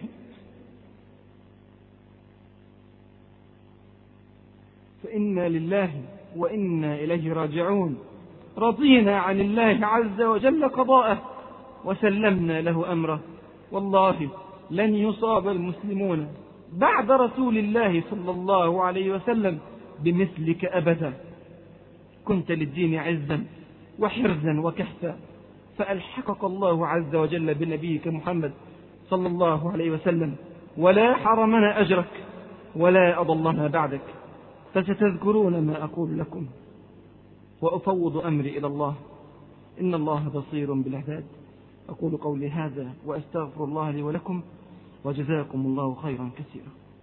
فإنا لله وإنا إليه راجعون. رضينا عن الله عز وجل قضاءه وسلمنا له أمره. والله لن يصاب المسلمون بعد رسول الله صلى الله عليه وسلم بمثلك أبدا. كنت للدين عزا وحرزا وكهفا، فألحقك الله عز وجل بنبيك محمد صلى الله عليه وسلم، ولا حرمنا أجرك ولا أضلنا بعدك. فستذكرون ما أقول لكم، وأفوض أمري إلى الله، إن الله بصير بالعباد. أقول قولي هذا وأستغفر الله لي ولكم، وجزاكم الله خيرا كثيرا.